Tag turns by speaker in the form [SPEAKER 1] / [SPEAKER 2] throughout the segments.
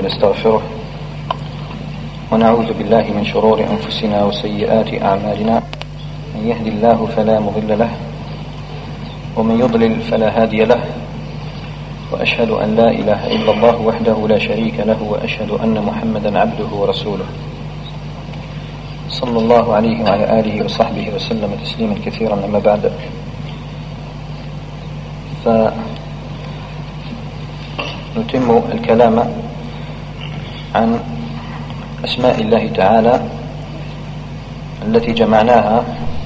[SPEAKER 1] ونستغفره ونعوذ بالله من شرور أنفسنا وسيئات أعمالنا. من يهد الله فلا مضل له ومن يضلل فلا هادي له، وأشهد أن لا إله إلا الله وحده لا شريك له، وأشهد أن محمدا عبده ورسوله صلى الله عليه وعلى آله وصحبه وسلم تسليما كثيرا. أما بعد، فنتم الكلام عن أسماء الله تعالى التي جمعناها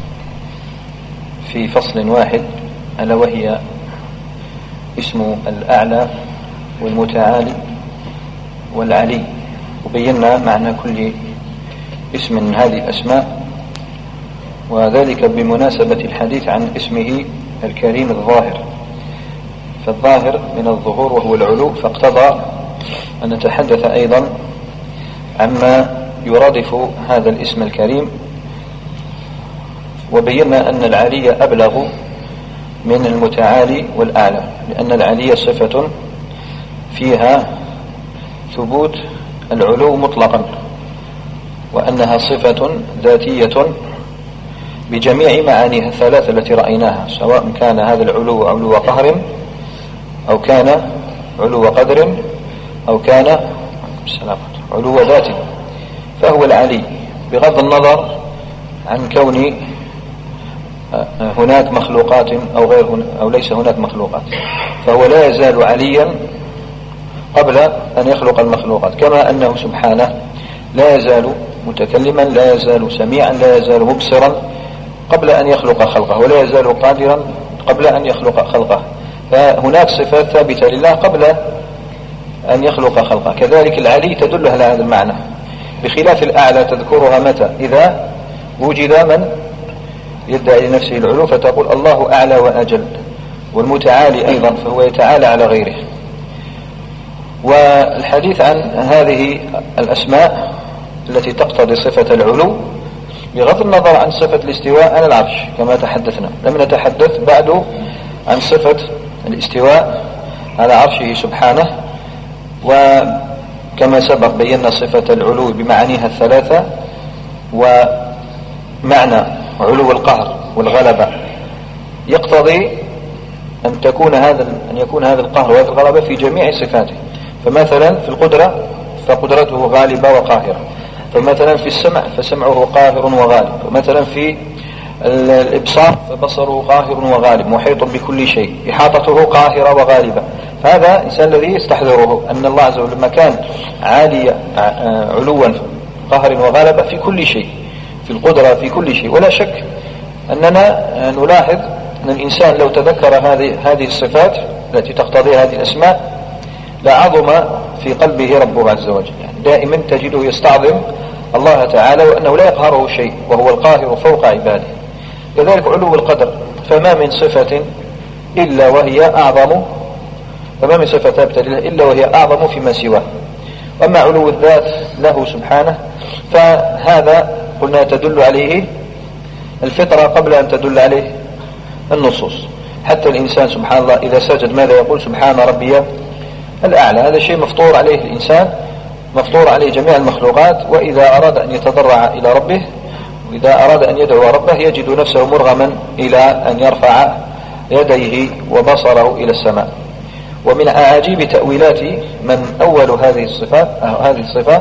[SPEAKER 1] في فصل واحد، ألا وهي اسم الأعلى والمتعالي والعلي، وبينا معنى كل اسم من هذه الأسماء، وذلك بمناسبة الحديث عن اسمه الكريم الظاهر. فالظاهر من الظهور وهو العلو، فاقتضى أن نتحدث أيضا عما يرادف هذا الاسم الكريم. وبينا أن العلي أبلغ من المتعالي والأعلى، لأن العلي صفة فيها ثبوت العلو مطلقا، وأنها صفة ذاتية بجميع معانيها الثلاثة التي رأيناها، سواء كان هذا العلو علو قهر، أو كان علو قدر، أو كان علو ذات، فهو العلي بغض النظر عن كون هناك مخلوقات أو ليس هناك مخلوقات، فهو لا يزال عليا قبل أن يخلق المخلوقات، كما أنه سبحانه لا يزال متكلما، لا يزال سميعا، لا يزال مبصرا قبل أن يخلق خلقه، ولا يزال قادرا قبل أن يخلق خلقه. فهناك صفات ثابتة لله قبل أن يخلق خلقه. كذلك العلي تدل على هذا المعنى، بخلاف الأعلى تذكرها متى؟ إذا وجد من يدعي لنفسه العلو فتقول الله أعلى وأجل. والمتعالي أيضا فهو يتعالى على غيره. والحديث عن هذه الأسماء التي تقتضي صفة العلو بغض النظر عن صفة الاستواء على العرش كما تحدثنا، لم نتحدث بعد عن صفة الاستواء على عرشه سبحانه. وكما سبق بينا صفة العلو بمعانيها الثلاثة، ومعنى علو القهر والغلبة يقتضي أن يكون هذا القهر وهذه الغلبة في جميع صفاته. فمثلا في القدرة فقدرته غالبة وقاهرة، فمثلا في السمع فسمعه قاهر وغالب، ومثلا في الإبصار فبصره قاهر وغالب محيط بكل شيء، إحاطته قاهرة وغالبة. فهذا الإنسان الذي يستحضره أن الله عز وجل كان عالي علوا قهر وغالبة في كل شيء، في القدرة في كل شيء. ولا شك أننا نلاحظ أن الإنسان لو تذكر هذه الصفات التي تقتضي هذه الأسماء لعظم في قلبه ربه عز وجل، يعني دائما تجده يستعظم الله تعالى، وأنه لا يقهره شيء، وهو القاهر فوق عباده. كذلك علو القدر، فما من صفة إلا وهي أعظم، فما من صفة ثابتة لله إلا وهي أعظم فيما سواه. وأما علو الذات له سبحانه فهذا قلنا تدل عليه الفطرة قبل أن تدل عليه النصوص. حتى الإنسان سبحان الله إذا سجد ماذا يقول؟ سبحان ربي الأعلى. هذا شيء مفطور عليه الإنسان، مفطور عليه جميع المخلوقات. وإذا أراد أن يتضرع إلى ربه، وإذا أراد أن يدعو ربه، يجد نفسه مرغما إلى أن يرفع يديه وبصره إلى السماء. ومن أعاجيب تأويلات من أول هذه الصفات هذه الصفة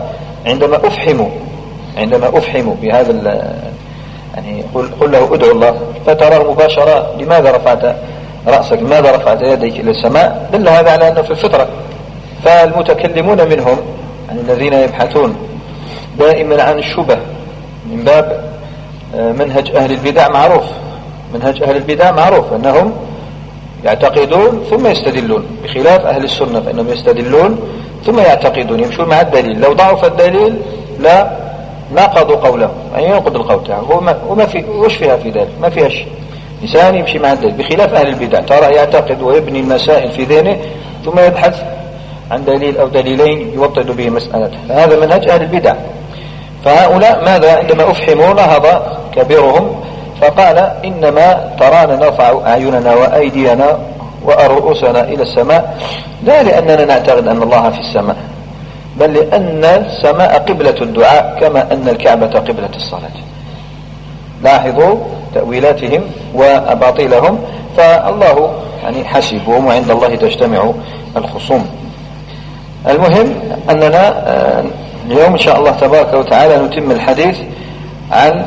[SPEAKER 1] عندما أفحموا بهذا يعني قل له ادعو الله فتراه مباشرة، لماذا رفعت رأسك؟ لماذا رفعت يديك إلى السماء؟ دل هذا على أنه في الفطرة. فالمتكلمون منهم يعني الذين يبحثون دائما عن الشبه من باب منهج أهل البدع معروف، منهج أهل البدع معروف أنهم يعتقدون ثم يستدلون، بخلاف أهل السنة فإنهم يستدلون ثم يعتقدون، يمشون مع الدليل. لو ضعف الدليل لا ناقضوا قوله، يعني ينقض القول تعالى، وما في وش فيها في ذلك، ما فيها شيء. إنسان يمشي مع الدليل، بخلاف أهل البدع ترى يعتقد ويبني المسائل في ذهنه ثم يبحث عن دليل أو دليلين يوطد به مسألته. فهذا منهج أهل البدع. فهؤلاء ماذا عندما أفحموا نهض كبيرهم فقال إنما ترانا نرفع أعيننا وأيدينا ورؤوسنا إلى السماء لا لأننا نعتقد أن الله في السماء، بل لأن السماء قبلة الدعاء كما أن الكعبة قبلة الصلاة. لاحظوا تأويلاتهم وأباطيلهم، فالله يعني حسبهم وعند الله تجتمع الخصوم. المهم أننا اليوم إن شاء الله تبارك وتعالى نتم الحديث عن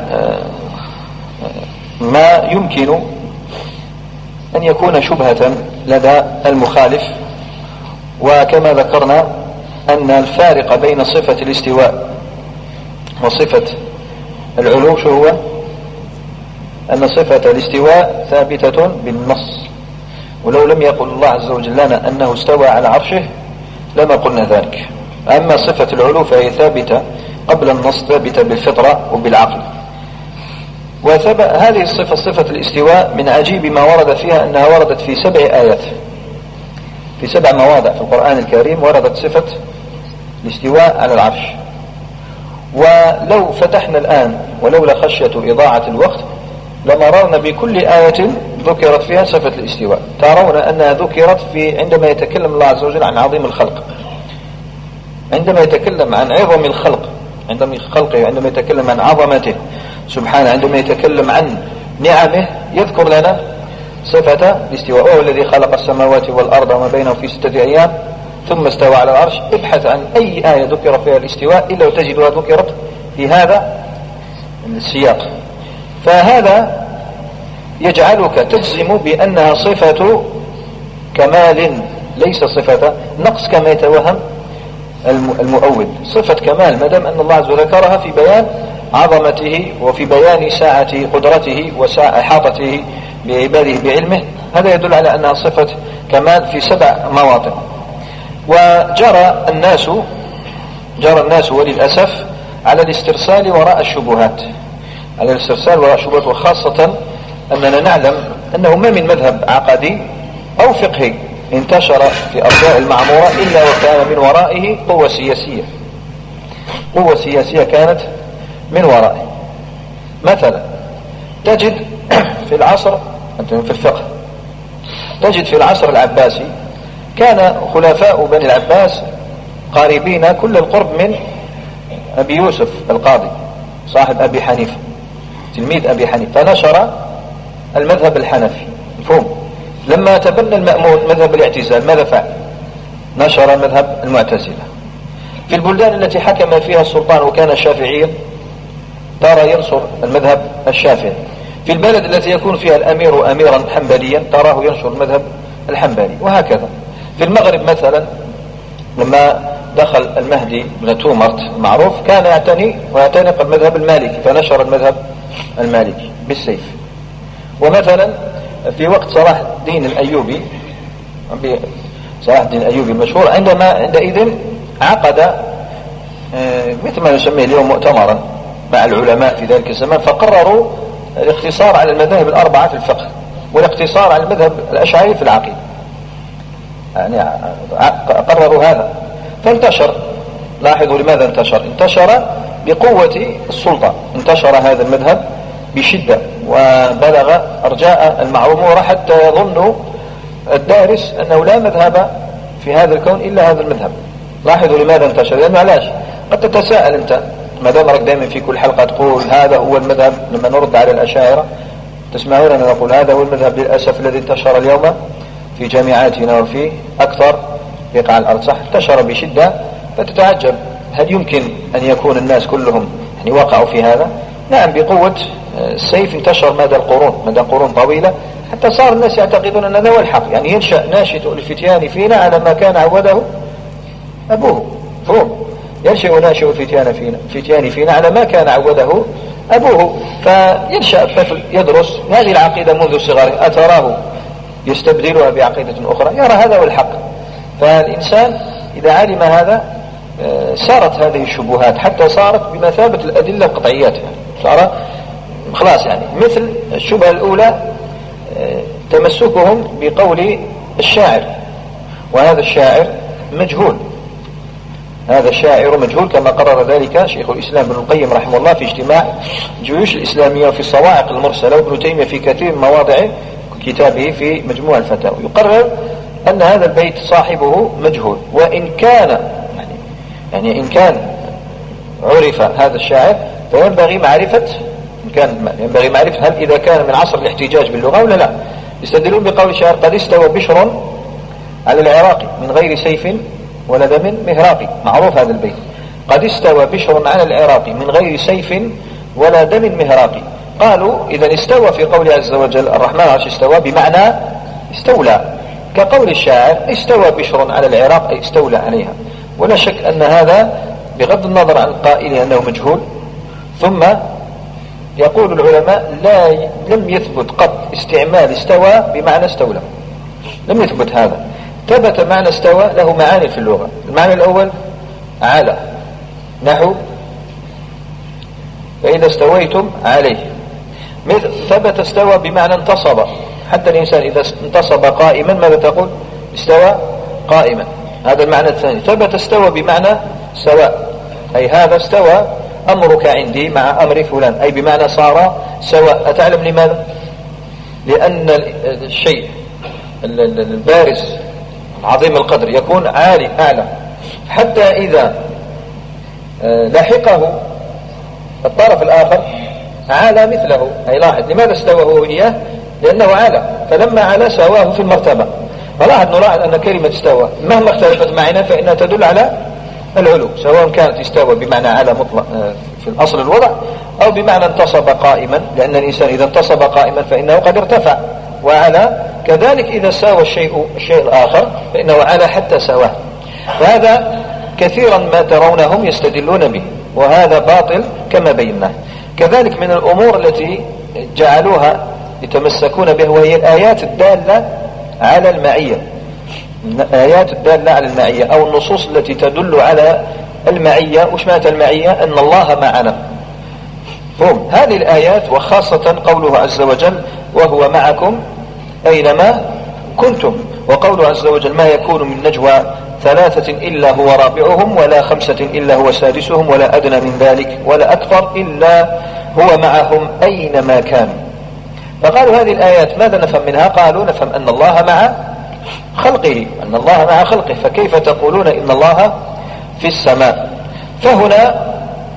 [SPEAKER 1] ما يمكن أن يكون شبهة لدى المخالف. وكما ذكرنا أن الفارق بين صفة الاستواء وصفة العلو شو هو؟ أن صفة الاستواء ثابتة بالنص، ولو لم يقل الله عز وجل لنا أنه استوى على عرشه لما قلنا ذلك. أما صفة العلو فهي ثابتة قبل النص، ثابتة بالفطرة وبالعقل. هذه الصفة صفة الاستواء من عجيب ما ورد فيها أنها وردت في 7 آيات، في 7 مواضع في القرآن الكريم وردت صفة الاستواء على العرش. ولو فتحنا الآن ولولا خشية إضاعة الوقت لمررنا بكل آية ذكرت فيها صفة الاستواء. ترون أنها ذكرت في عندما يتكلم الله عز وجل عن عظيم الخلق، عندما يتكلم عن عظم الخلق، عندما يتكلم عن عظمته سبحانه، عندما يتكلم عن نعمه يذكر لنا صفة الاستواء. وهو الذي خلق السماوات والأرض وما بينهم في 6 أيام ثم استوى على العرش. ابحث عن أي آية ذكر فيها الاستواء إلا وتجدها ذكرت في هذا السياق. فهذا يجعلك تجزم بأنها صفة كمال ليس صفة نقص كما يتوهم المؤول. صفة كمال ما دام أن الله عز وجل ذكرها في بيان عظمته وفي بيان ساعة قدرته وإحاطته بعباده بعلمه، هذا يدل على أنها صفة كمال في 7 مواطن. وجرى الناس وللأسف على الاسترسال وراء الشبهات، وخاصة أننا نعلم أنه ما من مذهب عقدي أو فقهي انتشر في أرجاء المعمورة إلا وكان من ورائه قوة سياسية كانت من ورائه. مثلا تجد في العصر في الفقه، تجد في العصر العباسي كان خلفاء بني العباس قريبين كل القرب من أبي يوسف القاضي صاحب أبي حنيفة تلميذ أبي حنيفة، فنشر المذهب الحنفي مفهوم. لما تبنى المأمون مذهب الاعتزال ماذا فعل؟ نشر مذهب المعتزلة. في البلدان التي حكم فيها السلطان وكان شافعيا ترى ينصر المذهب الشافعي. في البلد التي يكون فيها الأمير أميرا حنبليا تراه ينشر المذهب الحنبلي، وهكذا. في المغرب مثلا لما دخل المهدي بن تومرت المعروف كان يعتنق المذهب المالكي فنشر المذهب المالكي بالسيف. ومثلا في وقت صلاح الدين الأيوبي المشهور عندئذ عقد مثل ما نسميه اليوم مؤتمرا مع العلماء في ذلك الزمان، فقرروا الاقتصار على المذاهب الأربعة في الفقه والاقتصار على المذهب الأشعري في العقيدة، يعني قرروا هذا فانتشر. لاحظوا لماذا انتشر بقوة السلطة، انتشر هذا المذهب بشدة وبلغ أرجاء المعمورة حتى يظن الدارس أنه لا مذهب في هذا الكون إلا هذا المذهب. لاحظوا لماذا انتشر، لأنه علاش قد تتساءل أنت ما دام راك دائما في كل حلقة تقول هذا هو المذهب. لما نرد على الأشاعرة تسمعون أن نقول هذا هو المذهب للأسف الذي انتشر اليوم في جامعاتنا وفي أكثر بقاع الأرض، صح انتشر بشدة. فتتعجب هل يمكن أن يكون الناس كلهم يعني وقعوا في هذا؟ نعم، بقوة السيف انتشر مدى قرون طويلة حتى صار الناس يعتقدون أن هذا هو الحق. يعني ينشأ ناشئ الفتيان فينا على ما كان عوده أبوه، ينشأ ناشئ الفتيان فينا على ما كان عوده أبوه. فينشأ الطفل يدرس هذه العقيدة منذ صغره، أتراه يستبدلها بعقيدة أخرى، يرى هذا هو الحق. فالإنسان إذا علم هذا صارت هذه الشبهات حتى صارت بمثابة الأدلة القطعيات، صار خلاص. يعني مثل الشبهة الأولى تمسكهم بقول الشاعر، وهذا الشاعر مجهول، هذا الشاعر مجهول كما قرر ذلك شيخ الإسلام ابن القيم رحمه الله في اجتماع الجيوش الإسلامية وفي الصواعق المرسلة، وابن تيمية في كثير من مواضع كتابه في مجموع الفتاوى يقرر أن هذا البيت صاحبه مجهول، وإن كان يعني يعني إن كان عرف هذا الشاعر فينبغي معرفة ينبغي معرفة هل إذا كان من عصر الاحتجاج باللغة ولا لا. يستدلون بقول الشاعر قد استوى بشر على العراق من غير سيف ولا دم مهراقي. معروف هذا البيت، قد استوى بشر على العراق من غير سيف ولا دم مهراقي. قالوا إذا استوى في قوله عز وجل الرحمن عرش استوى بمعنى استولى، كقول الشاعر استوى بشر على العراق أي استولى عليها. ولا شك أن هذا بغض النظر عن القائل أنه مجهول. ثم يقول العلماء لم يثبت قط استعمال استوى بمعنى استولى، لم يثبت هذا. ثبت معنى استوى له معاني في اللغة. المعنى الأول على، نحو فإذا استويتم عليه. ثبت استوى بمعنى انتصب، حتى الإنسان إذا انتصب قائما ماذا تقول؟ استوى قائما. هذا المعنى الثاني. ثبت استوى بمعنى سواء، أي هذا استوى أمرك عندي مع أمر فلان، أي بمعنى صار سواء. أتعلم لماذا؟ لأن الشيء البارز عظيم القدر يكون عالي أعلى، حتى إذا لحقه الطرف الآخر عالى مثله. أي لاحظ لماذا استوى هو إياه؟ لأنه عالى، فلما عالى سواه في المرتبة. نلاحظ أن كلمة استوى مهما اختلفت معنا فإنها تدل على العلو، سواء كانت استوى بمعنى على مطلق في الأصل الوضع، أو بمعنى انتصب قائما، لأن الإنسان إذا انتصب قائما فإنه قد ارتفع وعلى. كذلك إذا ساوى الشيء الآخر فإنه على حتى سواه. وهذا كثيرا ما ترونهم يستدلون به، وهذا باطل كما بيناه. كذلك من الأمور التي جعلوها يتمسكون بها وهي الآيات الدالة على المعية، الآيات الدالة على المعية أو النصوص التي تدل على المعية. وش معنى المعية؟ أن الله معنا. هم هذه الآيات، وخاصة قوله عز وجل وهو معكم أينما كنتم، وقوله عز وجل ما يكون من نجوى ثلاثة إلا هو رابعهم ولا خمسة إلا هو سادسهم ولا أدنى من ذلك ولا أكثر إلا هو معهم أينما كانوا. فقالوا هذه الآيات ماذا نفهم منها؟ قالوا نفهم أن الله مع خلقه، أن الله مع خلقه، فكيف تقولون إن الله في السماء؟ فهنا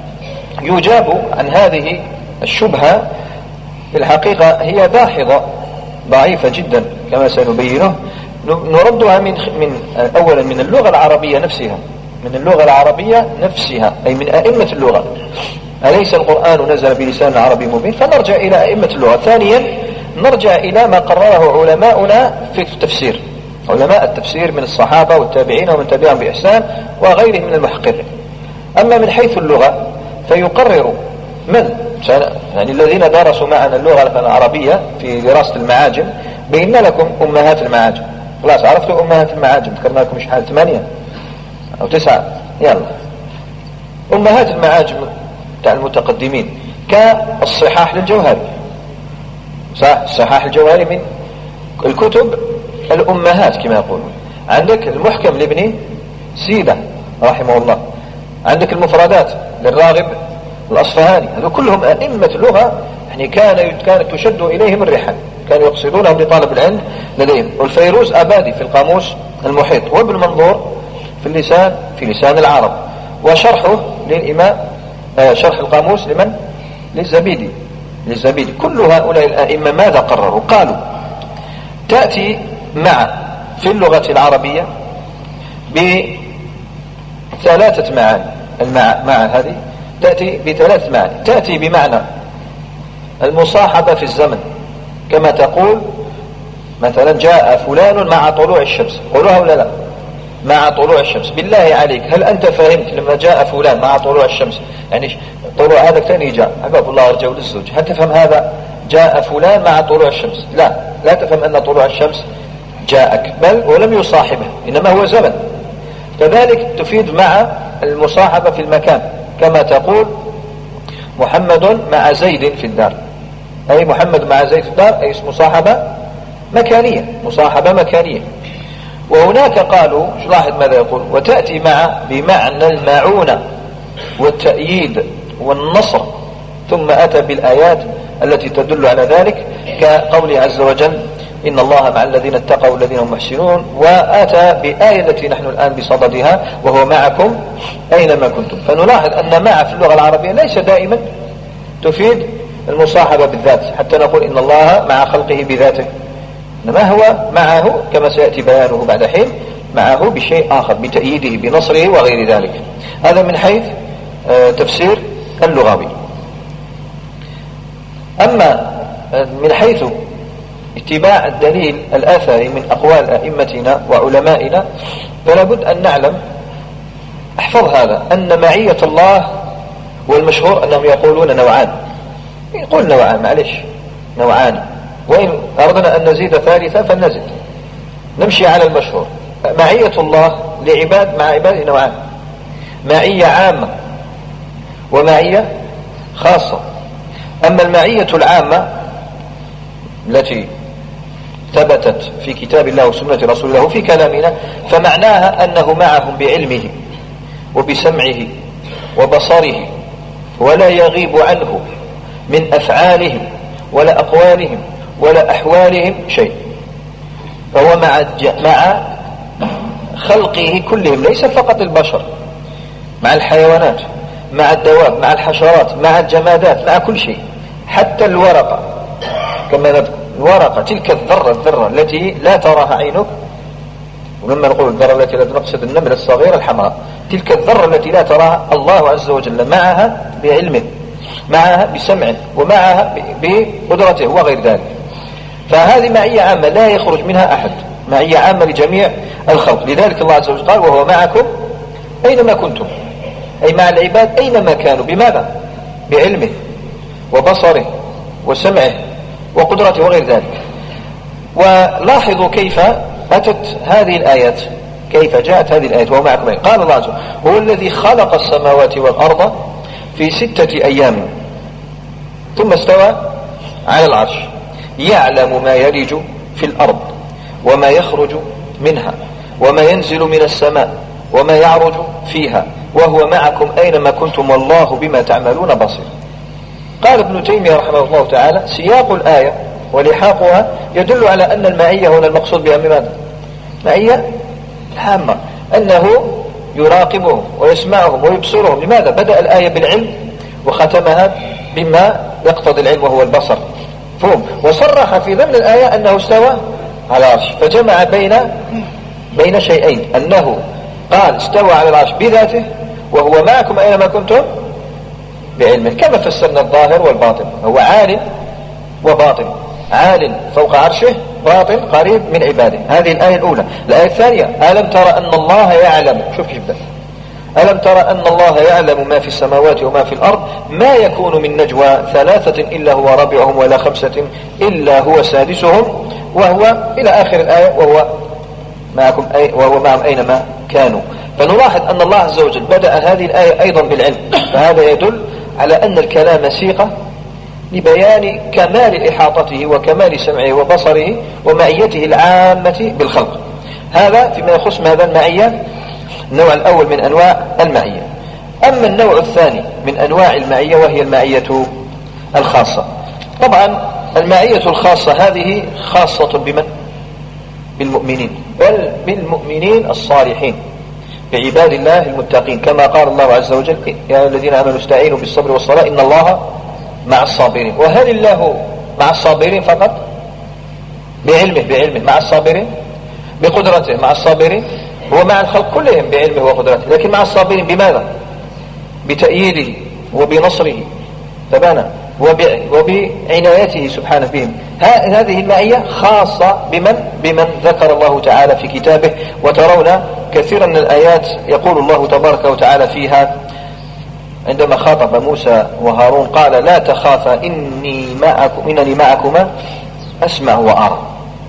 [SPEAKER 1] يجاب عن هذه الشبهة. في الحقيقة هي داحضة ضعيفة جدا كما سنبينه. نردها من أولا من اللغة العربية نفسها، من اللغة العربية نفسها، أي من أئمة اللغة. أليس القرآن نزل بلسان عربي مبين؟ فنرجع إلى أئمة اللغة. ثانيا نرجع إلى ما قرره علماؤنا في التفسير، علماء التفسير من الصحابة والتابعين ومن تبعهم بإحسان وغيرهم من المحققين. أما من حيث اللغة فيقرر يعني الذين درسوا معنا اللغة العربية في دراسة المعاجم بينا لكم أمهات المعاجم. خلاص عرفتوا أمهات المعاجم، ذكرنا لكم شحال 8 أو 9. يلا أمهات المعاجم تاع المتقدمين كالصحاح للجوهري. صح، الصحاح الجوهري من الكتب الأمهات كما يقولون. عندك المحكم لابن سيدة رحمه الله، عندك المفردات للراغب الأصفهاني. هذو كلهم أئمة اللغة، يعني كانت تشد إليهم الرحال، كانوا يقصدونهم لطالب العلم لديهم. والفيروز أبادي في القاموس المحيط، وابن منظور في لسان العرب، وشرحه للإمام شرح القاموس لمن؟ للزبيدي. كل هؤلاء الأئمة ماذا قرروا؟ قالوا تأتي مع في اللغة العربية بثلاثة معاني. مع هذه تأتي بثلاث معاني. تأتي بمعنى المصاحبة في الزمن، كما تقول مثلا جاء فلان مع طلوع الشمس. قولوها ولا لا؟ مع طلوع الشمس. بالله عليك هل أنت فهمت لما جاء فلان مع طلوع الشمس يعني طلوع هذا ثاني جاء أحباب الله رجعوا للزوج، هل تفهم هذا جاء فلان مع طلوع الشمس؟ لا تفهم أن طلوع الشمس جاءك، بل ولم يصاحبه، إنما هو زمن. كذلك تفيد مع المصاحبة في المكان، كما تقول محمد مع زيد في الدار، أي محمد مع زيد في الدار، أي مصاحبة مكانية. وهناك قالوا لاحظ ماذا يقول وتأتي مع بمعنى المعونة والتأييد والنصر، ثم أتى بالآيات التي تدل على ذلك كقوله عز وجل إن الله مع الذين اتقوا والذين هم محسنون، وآتى بآية التي نحن الآن بصددها وهو معكم أينما كنتم. فنلاحظ أن مع في اللغة العربية ليس دائما تفيد المصاحبة بالذات حتى نقول إن الله مع خلقه بذاته، إنما هو معه كما سيأتي بيانه بعد حين معه بشيء آخر، بتأييده بنصره وغير ذلك. هذا من حيث تفسير اللغوي. أما من حيث اتباع الدليل الآثري من أقوال أئمتنا وعلمائنا فلا بد أن نعلم، احفظ هذا، أن معية الله والمشهور أنهم يقولون نوعان، يقول نوعان معلش نوعان، وإن أردنا أن نزيد ثالثة فلنزد، نمشي على المشهور. معية الله لعباد مع عباده نوعان، معية عامة ومعية خاصة. أما المعية العامة التي ثبتت في كتاب الله وسنة رسول الله في كلامنا فمعناها أنه معهم بعلمه وبسمعه وبصره، ولا يغيب عنه من أفعالهم ولا أقوالهم ولا أحوالهم شيء، فهو مع خلقه كلهم، ليس فقط البشر، مع الحيوانات، مع الدواب، مع الحشرات، مع الجمادات، مع كل شيء، حتى الورقة كما نذكر الورقة، تلك الذرة التي لا تراها عينك، ولما نقول الذرة التي لا نقصد النملة الصغيرة الحمراء، تلك الذرة التي لا تراها الله عز وجل معها بعلمه، معها بسمعه، ومعها بقدرته وغير ذلك. فهذه معية عامة لا يخرج منها أحد، معية عامة لجميع الخلق. لذلك الله عز وجل قال وهو معكم أينما كنتم، أي مع العباد أينما كانوا. بماذا؟ بعلمه وبصره وسمعه وقدرته وغير ذلك. ولاحظوا كيف أتت هذه الآيات، كيف جاءت هذه الآيات وهو معكم. قال الله عز وجل هو الذي خلق السماوات والأرض في 6 أيام ثم استوى على العرش يعلم ما يلج في الأرض وما يخرج منها وما ينزل من السماء وما يعرج فيها وهو معكم أينما كنتم والله بما تعملون بصير. قال ابن تيمية رحمه الله تعالى سياق الآية ولحاقها يدل على أن المعية هنا المقصود بها ماذا؟ معية عامة، أنه يراقبهم ويسمعهم ويبصرهم. لماذا؟ بدأ الآية بالعلم وختمها بما يقتضي العلم وهو البصر، فهم. وصرح في ضمن الآية أنه استوى على العرش، فجمع بين شيئين، أنه قال استوى على العرش بذاته وهو معكم أينما كنتم بعلمه، كما فسرنا الظاهر والباطن، هو عال وباطن، عال فوق عرشه، باطن قريب من عباده. هذه الآية الأولى. الآية الثانية ألم ترى أن الله يعلم، شوف جدا، ألم ترى أن الله يعلم ما في السماوات وما في الأرض ما يكون من نجوى 3 إلا هو رابعهم ولا 5 إلا هو سادسهم وهو إلى آخر الآية وهو معهم أينما كانوا. فنلاحظ أن الله عز وجل بدأ هذه الآية أيضا بالعلم، فهذا يدل على أن الكلام سيقة لبيان كمال إحاطته وكمال سمعه وبصره ومعيته العامة بالخلق. هذا فيما يخص ماذا؟ المعية، النوع الأول من أنواع المعية. أما النوع الثاني من أنواع المعية وهي المعية الخاصة. طبعا المعية الخاصة هذه خاصة بمن؟ بالمؤمنين، بل بالمؤمنين الصالحين، بعباد الله المتقين، كما قال الله عز وجل يا الذين آمنوا استعينوا بالصبر والصلاة إن الله مع الصابرين. وهل الله مع الصابرين فقط؟ بعلمه مع الصابرين، بقدرته مع الصابرين، هو مع الخلق كلهم بعلمه وقدرته، لكن مع الصابرين بماذا؟ بتأييده وبنصره تبانا وبعنايته سبحانه بهم. هذه المعية خاصة بمن ذكر الله تعالى في كتابه. وترون كثيرا من الآيات يقول الله تبارك وتعالى فيها عندما خاطب موسى وهارون قال لا تخافا إنني معكما أسمع وأرى.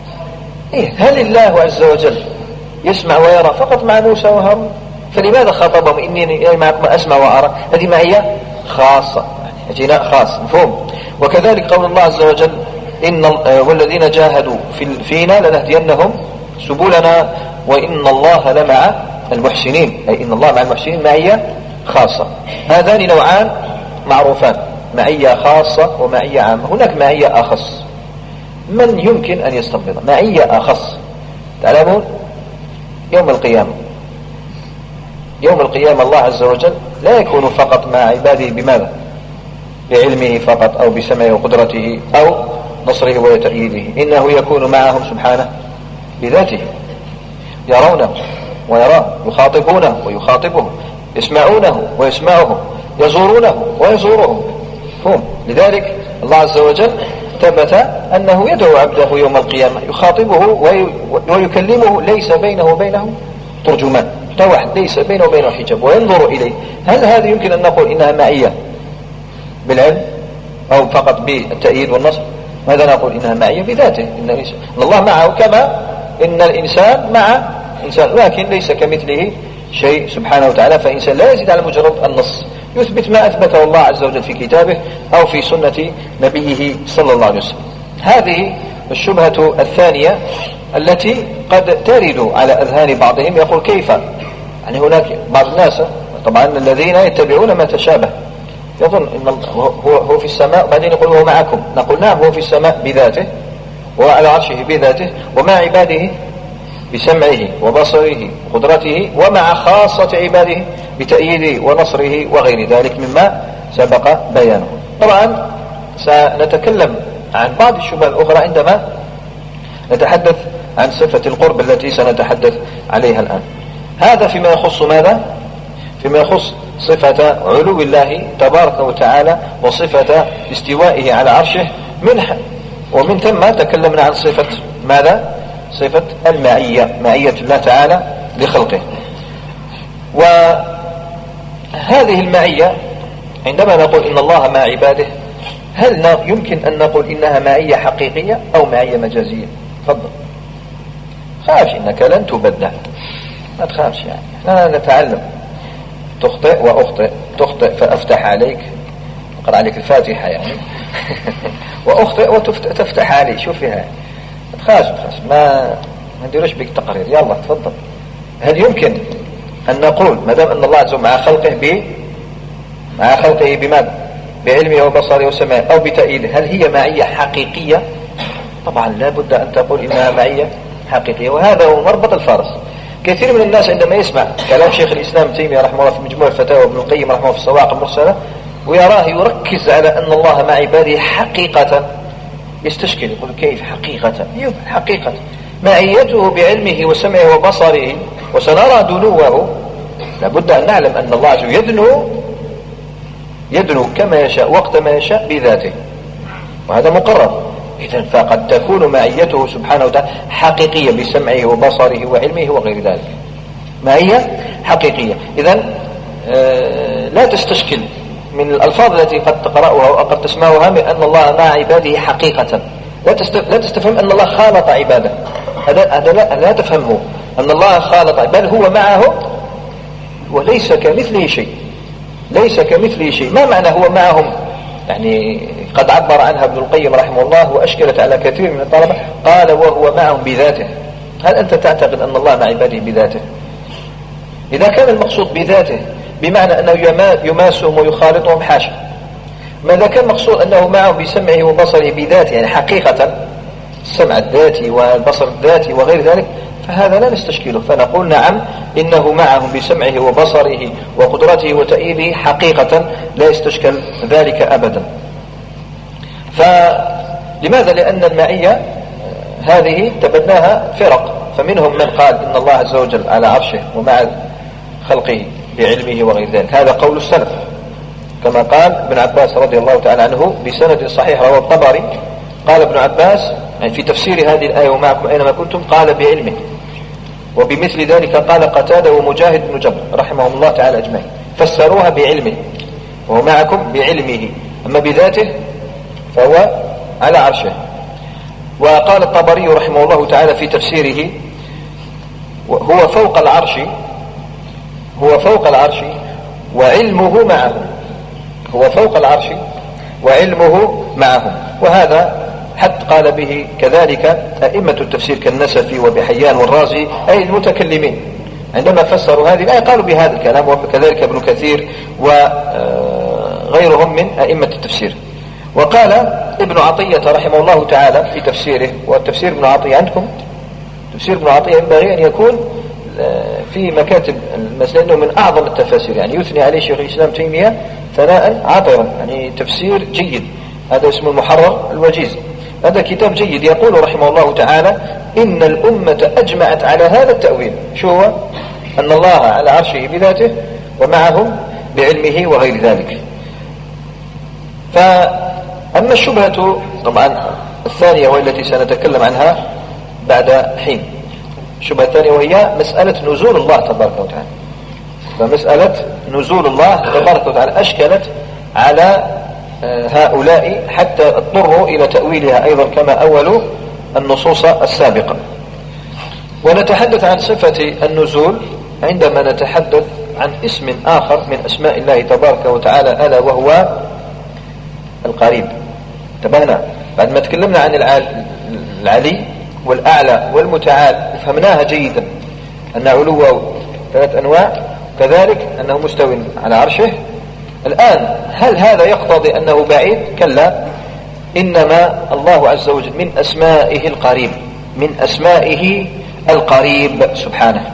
[SPEAKER 1] هل الله عز وجل يسمع ويرى فقط مع موسى وهارون؟ فلماذا خاطبهم إنني معكما أسمع وأرى؟ هذه معية خاصة، جناء خاص، مفهوم. وكذلك قول الله عز وجل والذين جاهدوا فينا لنهدينهم سبلنا وإن الله لمع المحسنين، أي إن الله مع المحسنين معية خاصة. هذان نوعان معروفان، معية خاصة ومعية عامة. هناك معية أخص من يمكن أن يستنبط معية أخص؟ تعلمون يوم القيامة الله عز وجل لا يكون فقط مع عباده بماذا؟ بعلمه فقط أو بسمعه وقدرته أو نصره وتأييده، إنه يكون معهم سبحانه بذاته، يرونه ويراه، يخاطبونه ويخاطبه، يسمعونه ويسمعهم، يزورونه ويزورهم هم. لذلك الله عز وجل ثبت أنه يدعو عبده يوم القيامة يخاطبه ويكلمه ليس بينه وبينه ترجمان، توحد ليس بينه وبينه حجاب، وينظر إليه. هل هذه يمكن أن نقول إنها معية بالعلم أو فقط بالتأييد والنصر؟ ماذا نقول؟ إنها معية بذاته، إن الله معه كما إن الإنسان مع إنسان، لكن ليس كمثله شيء سبحانه وتعالى. فإنسان لا يزيد على مجرد النص، يثبت ما أثبته الله عز وجل في كتابه أو في سنة نبيه صلى الله عليه وسلم. هذه الشبهة الثانية التي قد ترد على أذهان بعضهم، يقول كيف؟ يعني هناك بعض الناس طبعا الذين يتبعون ما تشابه، يظن إن هو في السماء، بعدين يقول هو معكم. نقول نعم، هو في السماء بذاته وعلى عرشه بذاته، ومع عباده بسمعه وبصره وقدرته، ومع خاصة عباده بتأييده ونصره وغير ذلك مما سبق بيانه. طبعا سنتكلم عن بعض الشبهات الأخرى عندما نتحدث عن صفة القرب التي سنتحدث عليها الآن. هذا فيما يخص ماذا؟ فيما يخص صفة علو الله تبارك وتعالى وصفة استوائه على عرشه منها، ومن ثم تكلمنا عن صفة ماذا؟ صفة المعية، معية الله تعالى لخلقه. وهذه المعية عندما نقول إن الله مع عباده، هل يمكن أن نقول إنها معية حقيقية أو معية مجازية؟ تفضل. خافش إنك لن تبدع، ما تخافش، يعني احنا نتعلم. تخطئ وأخطئ، تخطئ فأفتح عليك، أقرأ عليك الفاتحة يعني وأخطئ وتفتح علي، شوف فيها، ما تخافش، ما نديروش بك تقرير. يلا تفضل. هل يمكن أن نقول ما دام أن الله عز وجل مع خلقه بماذا؟ بعلمه وبصره وسمعه أو بتأييده، هل هي معية حقيقية؟ طبعا لا بد أن تقول إنها معية حقيقية، وهذا هو مربط الفرس. كثير من الناس عندما يسمع كلام شيخ الإسلام ابن تيمية رحمه الله في مجموع الفتاوى وابن القيم رحمه الله في الصواعق المرسلة، ويراه يركز على أن الله مع عباده حقيقة، يستشكل، يقول كيف حقيقة؟ حقيقة معيته بعلمه وسمعه وبصره، وسنرى دنوه. لابد أن نعلم أن الله عز وجل يدنو كما يشاء وقت ما يشاء بذاته، وهذا مقرر. إذن فقد تكون معيته سبحانه وتعالى حقيقية بسمعه وبصره وعلمه وغير ذلك، معية حقيقية. إذن لا تستشكل من الألفاظ التي قد تقرأها أو قد تسمعها من أن الله مع عباده حقيقة. لا تستفهم أن الله خالط عباده، هذا لا تفهمه أن الله خالط، بل هو معه وليس كمثله شيء، ليس كمثله شيء. ما معنى هو معهم؟ يعني قد عبر عنها ابن القيم رحمه الله وأشكلت على كثير من الطلبة، قال وهو معهم بذاته. هل أنت تعتقد أن الله مع عباده بذاته؟ إذا كان المقصود بذاته بمعنى أنه يماسهم ويخالطهم، حاشا. ماذا كان مقصود أنه معهم بسمعه وبصره بذاته، يعني حقيقة السمع الذاتي والبصر الذاتي وغير ذلك، فهذا لا نستشكله، فنقول نعم إنه معهم بسمعه وبصره وقدرته وتأييده حقيقة، لا يستشكل ذلك أبدا. فلماذا؟ لأن المعية هذه تبناها فرق، فمنهم من قال إن الله عز وجل على عرشه ومع خلقه بعلمه وغير ذلك، هذا قول السلف، كما قال ابن عباس رضي الله تعالى عنه بسند صحيح رواه الطبري، قال ابن عباس يعني في تفسير هذه الآية ومعكم أينما كنتم، قال بعلمه. وبمثل ذلك قال قتادة ومجاهد بن جبر رحمهم الله تعالى أجمعين، فسروها بعلمه، وهو معكم بعلمه، أما بذاته فهو على عرشه. وقال الطبري رحمه الله تعالى في تفسيره هو فوق العرش وعلمه معه، هو فوق العرش وعلمه معهم. وهذا حتى قال به كذلك أئمة التفسير كالنسفي وبحيان والرازي، أي المتكلمين عندما فسروا هذه الآية قالوا بهذا الكلام، وكذلك ابن كثير وغيرهم من أئمة التفسير. وقال ابن عطية رحمه الله تعالى في تفسيره، والتفسير ابن عطية عندكم تفسير ابن عطية ينبغي أن يكون في مكاتب المسألة، لأنه من أعظم التفاسير، يعني يثني عليه شيخ الإسلام تيمية ثناء عطرا، يعني تفسير جيد. هذا اسمه المحرر الوجيز، هذا كتاب جيد. يقول رحمه الله تعالى: إن الأمة أجمعت على هذا التأويل. شو هو؟ أن الله على عرشه بذاته ومعهم بعلمه وغير ذلك. فأما الشبهة طبعا الثانية والتي سنتكلم عنها بعد حين، الشبهة الثانية وهي مسألة نزول الله تبارك وتعالى. فمسألة نزول الله تبارك وتعالى أشكلت على هؤلاء حتى اضطروا إلى تأويلها أيضا كما أولوا النصوص السابقة. ونتحدث عن صفة النزول عندما نتحدث عن اسم آخر من أسماء الله تبارك وتعالى، ألا وهو القريب. انتبهنا بعد ما تكلمنا عن العلي والأعلى والمتعال، فهمناها جيدا أن علوه 3 أنواع، كذلك أنه مستوٍ على عرشه. الآن هل هذا يقتضي أنه بعيد؟ كلا، إنما الله عز وجل من أسمائه القريب، من أسمائه القريب سبحانه.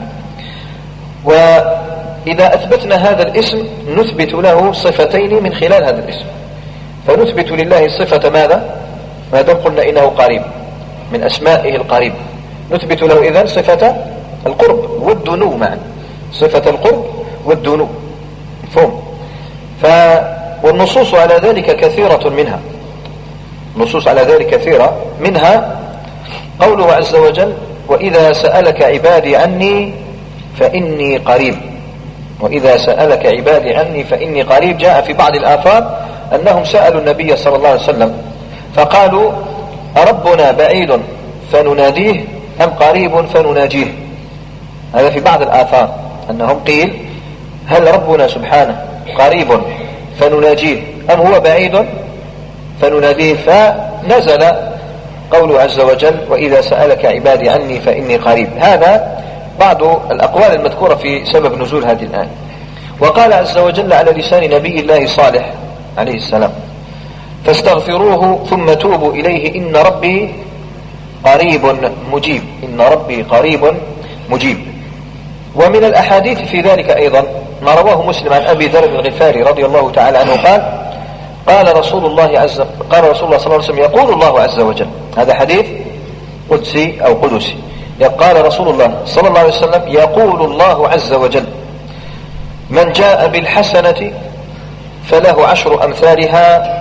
[SPEAKER 1] وإذا أثبتنا هذا الاسم نثبت له صفتين من خلال هذا الاسم. فنثبت لله صفة ماذا؟ ما دام قلنا إنه قريب من أسمائه القريب، نثبت له إذن صفة القرب والدنو معا، صفة القرب والدنو، مفهوم؟ والنصوص على ذلك كثيرة منها، نصوص على ذلك كثيرة منها قوله عز وجل: وإذا سألك عبادي عني فإني قريب. وإذا سألك عبادي عني فإني قريب. جاء في بعض الآثار أنهم سألوا النبي صلى الله عليه وسلم فقالوا: أربنا بعيد فنناديه أم قريب فنناجيه؟ هذا في بعض الآثار أنهم قيل: هل ربنا سبحانه قريب فنناجيه أم هو بعيد فنناديه؟ فنزل قوله عز وجل: وإذا سألك عبادي عني فإني قريب. هذا بعض الأقوال المذكورة في سبب نزول هذه الآية. وقال عز وجل على لسان نبي الله صالح عليه السلام: فاستغفروه ثم توبوا إليه إن ربي قريب مجيب. إن ربي قريب مجيب. ومن الأحاديث في ذلك أيضا ما رواه مسلم عن أبي ذر الغفاري رضي الله تعالى عنه قال: قال رسول الله صلى الله عليه وسلم: يقول الله عز وجل. هذا حديث قدسي أو قدسي. قال رسول الله صلى الله عليه وسلم: يقول الله عز وجل: من جاء بالحسنة فله 10 أمثالها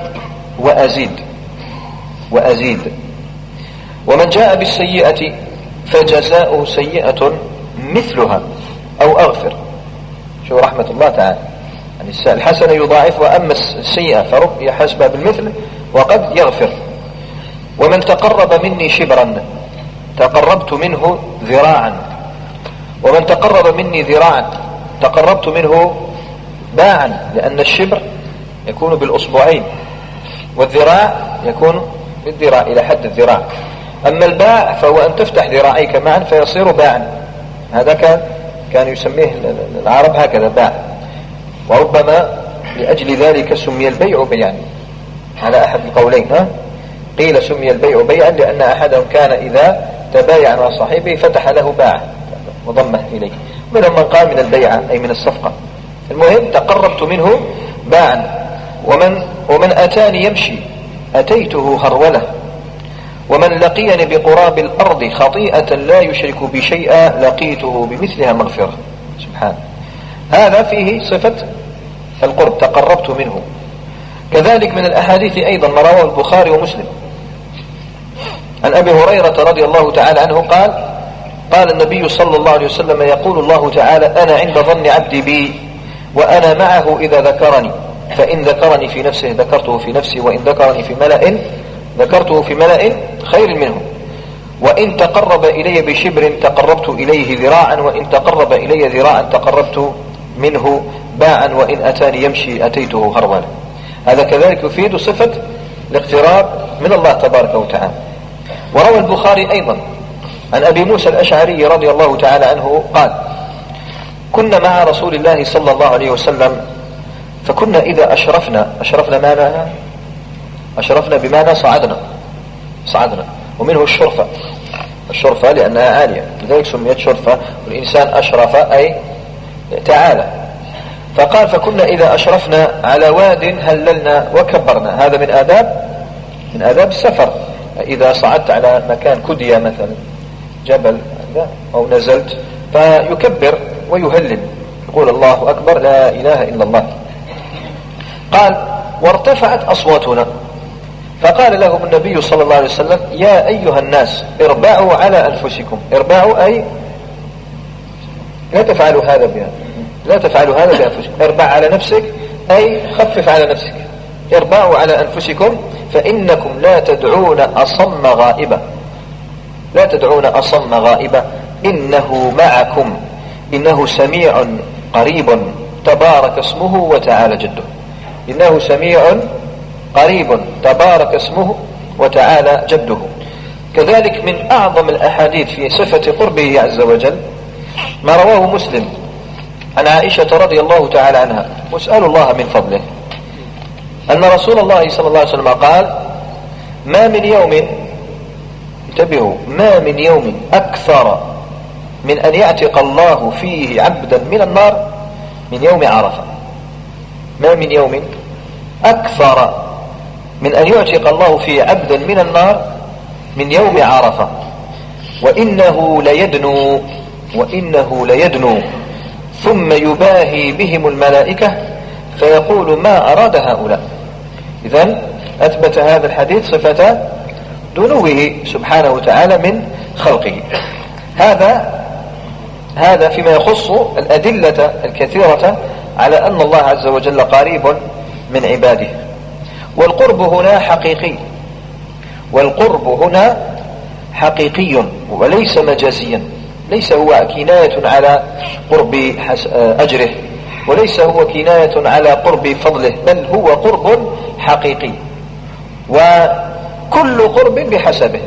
[SPEAKER 1] وأزيد، ومن جاء بالسيئة فجزاؤه سيئة مثلها أو أغفر. شو رحمة الله تعالى، يعني الحسنة يضاعف، وأما السيئة فرب يحسبها بالمثل وقد يغفر. ومن تقرب مني شبرا تقربت منه ذراعا، ومن تقرب مني ذراعا تقربت منه باعا، لأن الشبر يكون بالأصبعين والذراع يكون بالذراع إلى حد الذراع. أما الباع فهو أن تفتح ذراعيك معا فيصير باعا. هذا كان يسميه العرب هكذا، باع. وربما لأجل ذلك سمي البيع بيعا على أحد القولين. قيل سمي البيع بيعا لأن أحدهم كان إذا تبايع مع صاحبه فتح له باع وضمه إليه. منهم من قال من البيعة أي من الصفقة. المهم تقربت منه باعا. ومن أتاني يمشي أتيته هرولة، ومن لقيني بقراب الأرض خطيئة لا يشرك بشيئا لقيته بمثلها مغفرة. سبحانه. هذا فيه صفة القرب، تقربت منه. كذلك من الأحاديث أيضا ما رواه البخاري ومسلم عن أبي هريرة رضي الله تعالى عنه قال النبي صلى الله عليه وسلم: يقول الله تعالى: أنا عند ظن عبدي بي وأنا معه إذا ذكرني، فإن ذكرني في نفسه ذكرته في نفسي، وإن ذكرني في ملأ ذكرته في ملأ خير منه، وإن تقرب إلي بشبر تقربت إليه ذراعا، وإن تقرب إلي ذراعا تقربت منه باعا، وإن أتاني يمشي أتيته هرولا. هذا كذلك يفيد صفة الاقتراب من الله تبارك وتعالى. وروى البخاري أيضا عن أبي موسى الأشعري رضي الله تعالى عنه قال: كنا مع رسول الله صلى الله عليه وسلم، فكنا إذا أشرفنا معناها أشرفنا بمعنى صعدنا. ومنه الشرفة لأنها عالية، لذلك سميت شرفة. والإنسان أشرف أي تعالى. فقال فكنا إذا أشرفنا على واد هللنا وكبرنا. هذا من آداب السفر. إذا صعدت على مكان كدية مثلا جبل أو نزلت فيكبر ويهلل، يقول الله أكبر لا إله إلا الله. قال وارتفعت أصواتنا فقال لهم النبي صلى الله عليه وسلم يا أيها الناس اربعوا على أنفسكم. اربعوا أي لا تفعلوا هذا بأنفسكم. اربع على نفسك أي خفف على نفسك. اربعوا على أنفسكم فإنكم لا تدعون أصم غائبا إنه معكم إنه سميع قريب تبارك اسمه وتعالى جده. إنه سميع قريب تبارك اسمه وتعالى جده. كذلك من أعظم الأحاديث في صفة قربه عز وجل ما رواه مسلم عن عائشة رضي الله تعالى عنها، واسأل الله من فضله، أن رسول الله صلى الله عليه وسلم قال ما من يوم، انتبهوا، ما من يوم أكثر من أن يعتق الله فيه عبدا من النار من يوم عرفة. ما من يوم أكثر من أن يعتق الله فيه عبدا من النار من يوم عرفة. وإنه ليدنو ثم يباهي بهم الملائكة فيقول ما أراد هؤلاء. إذن أثبت هذا الحديث صفة دنوه سبحانه وتعالى من خلقه. هذا فيما يخص الأدلة الكثيرة على أن الله عز وجل قريب من عباده. والقرب هنا حقيقي وليس مجازيا. ليس هو كناية على قرب أجره، وليس هو كناية على قرب فضله، بل هو قرب حقيقي. وكل قرب بحسبه،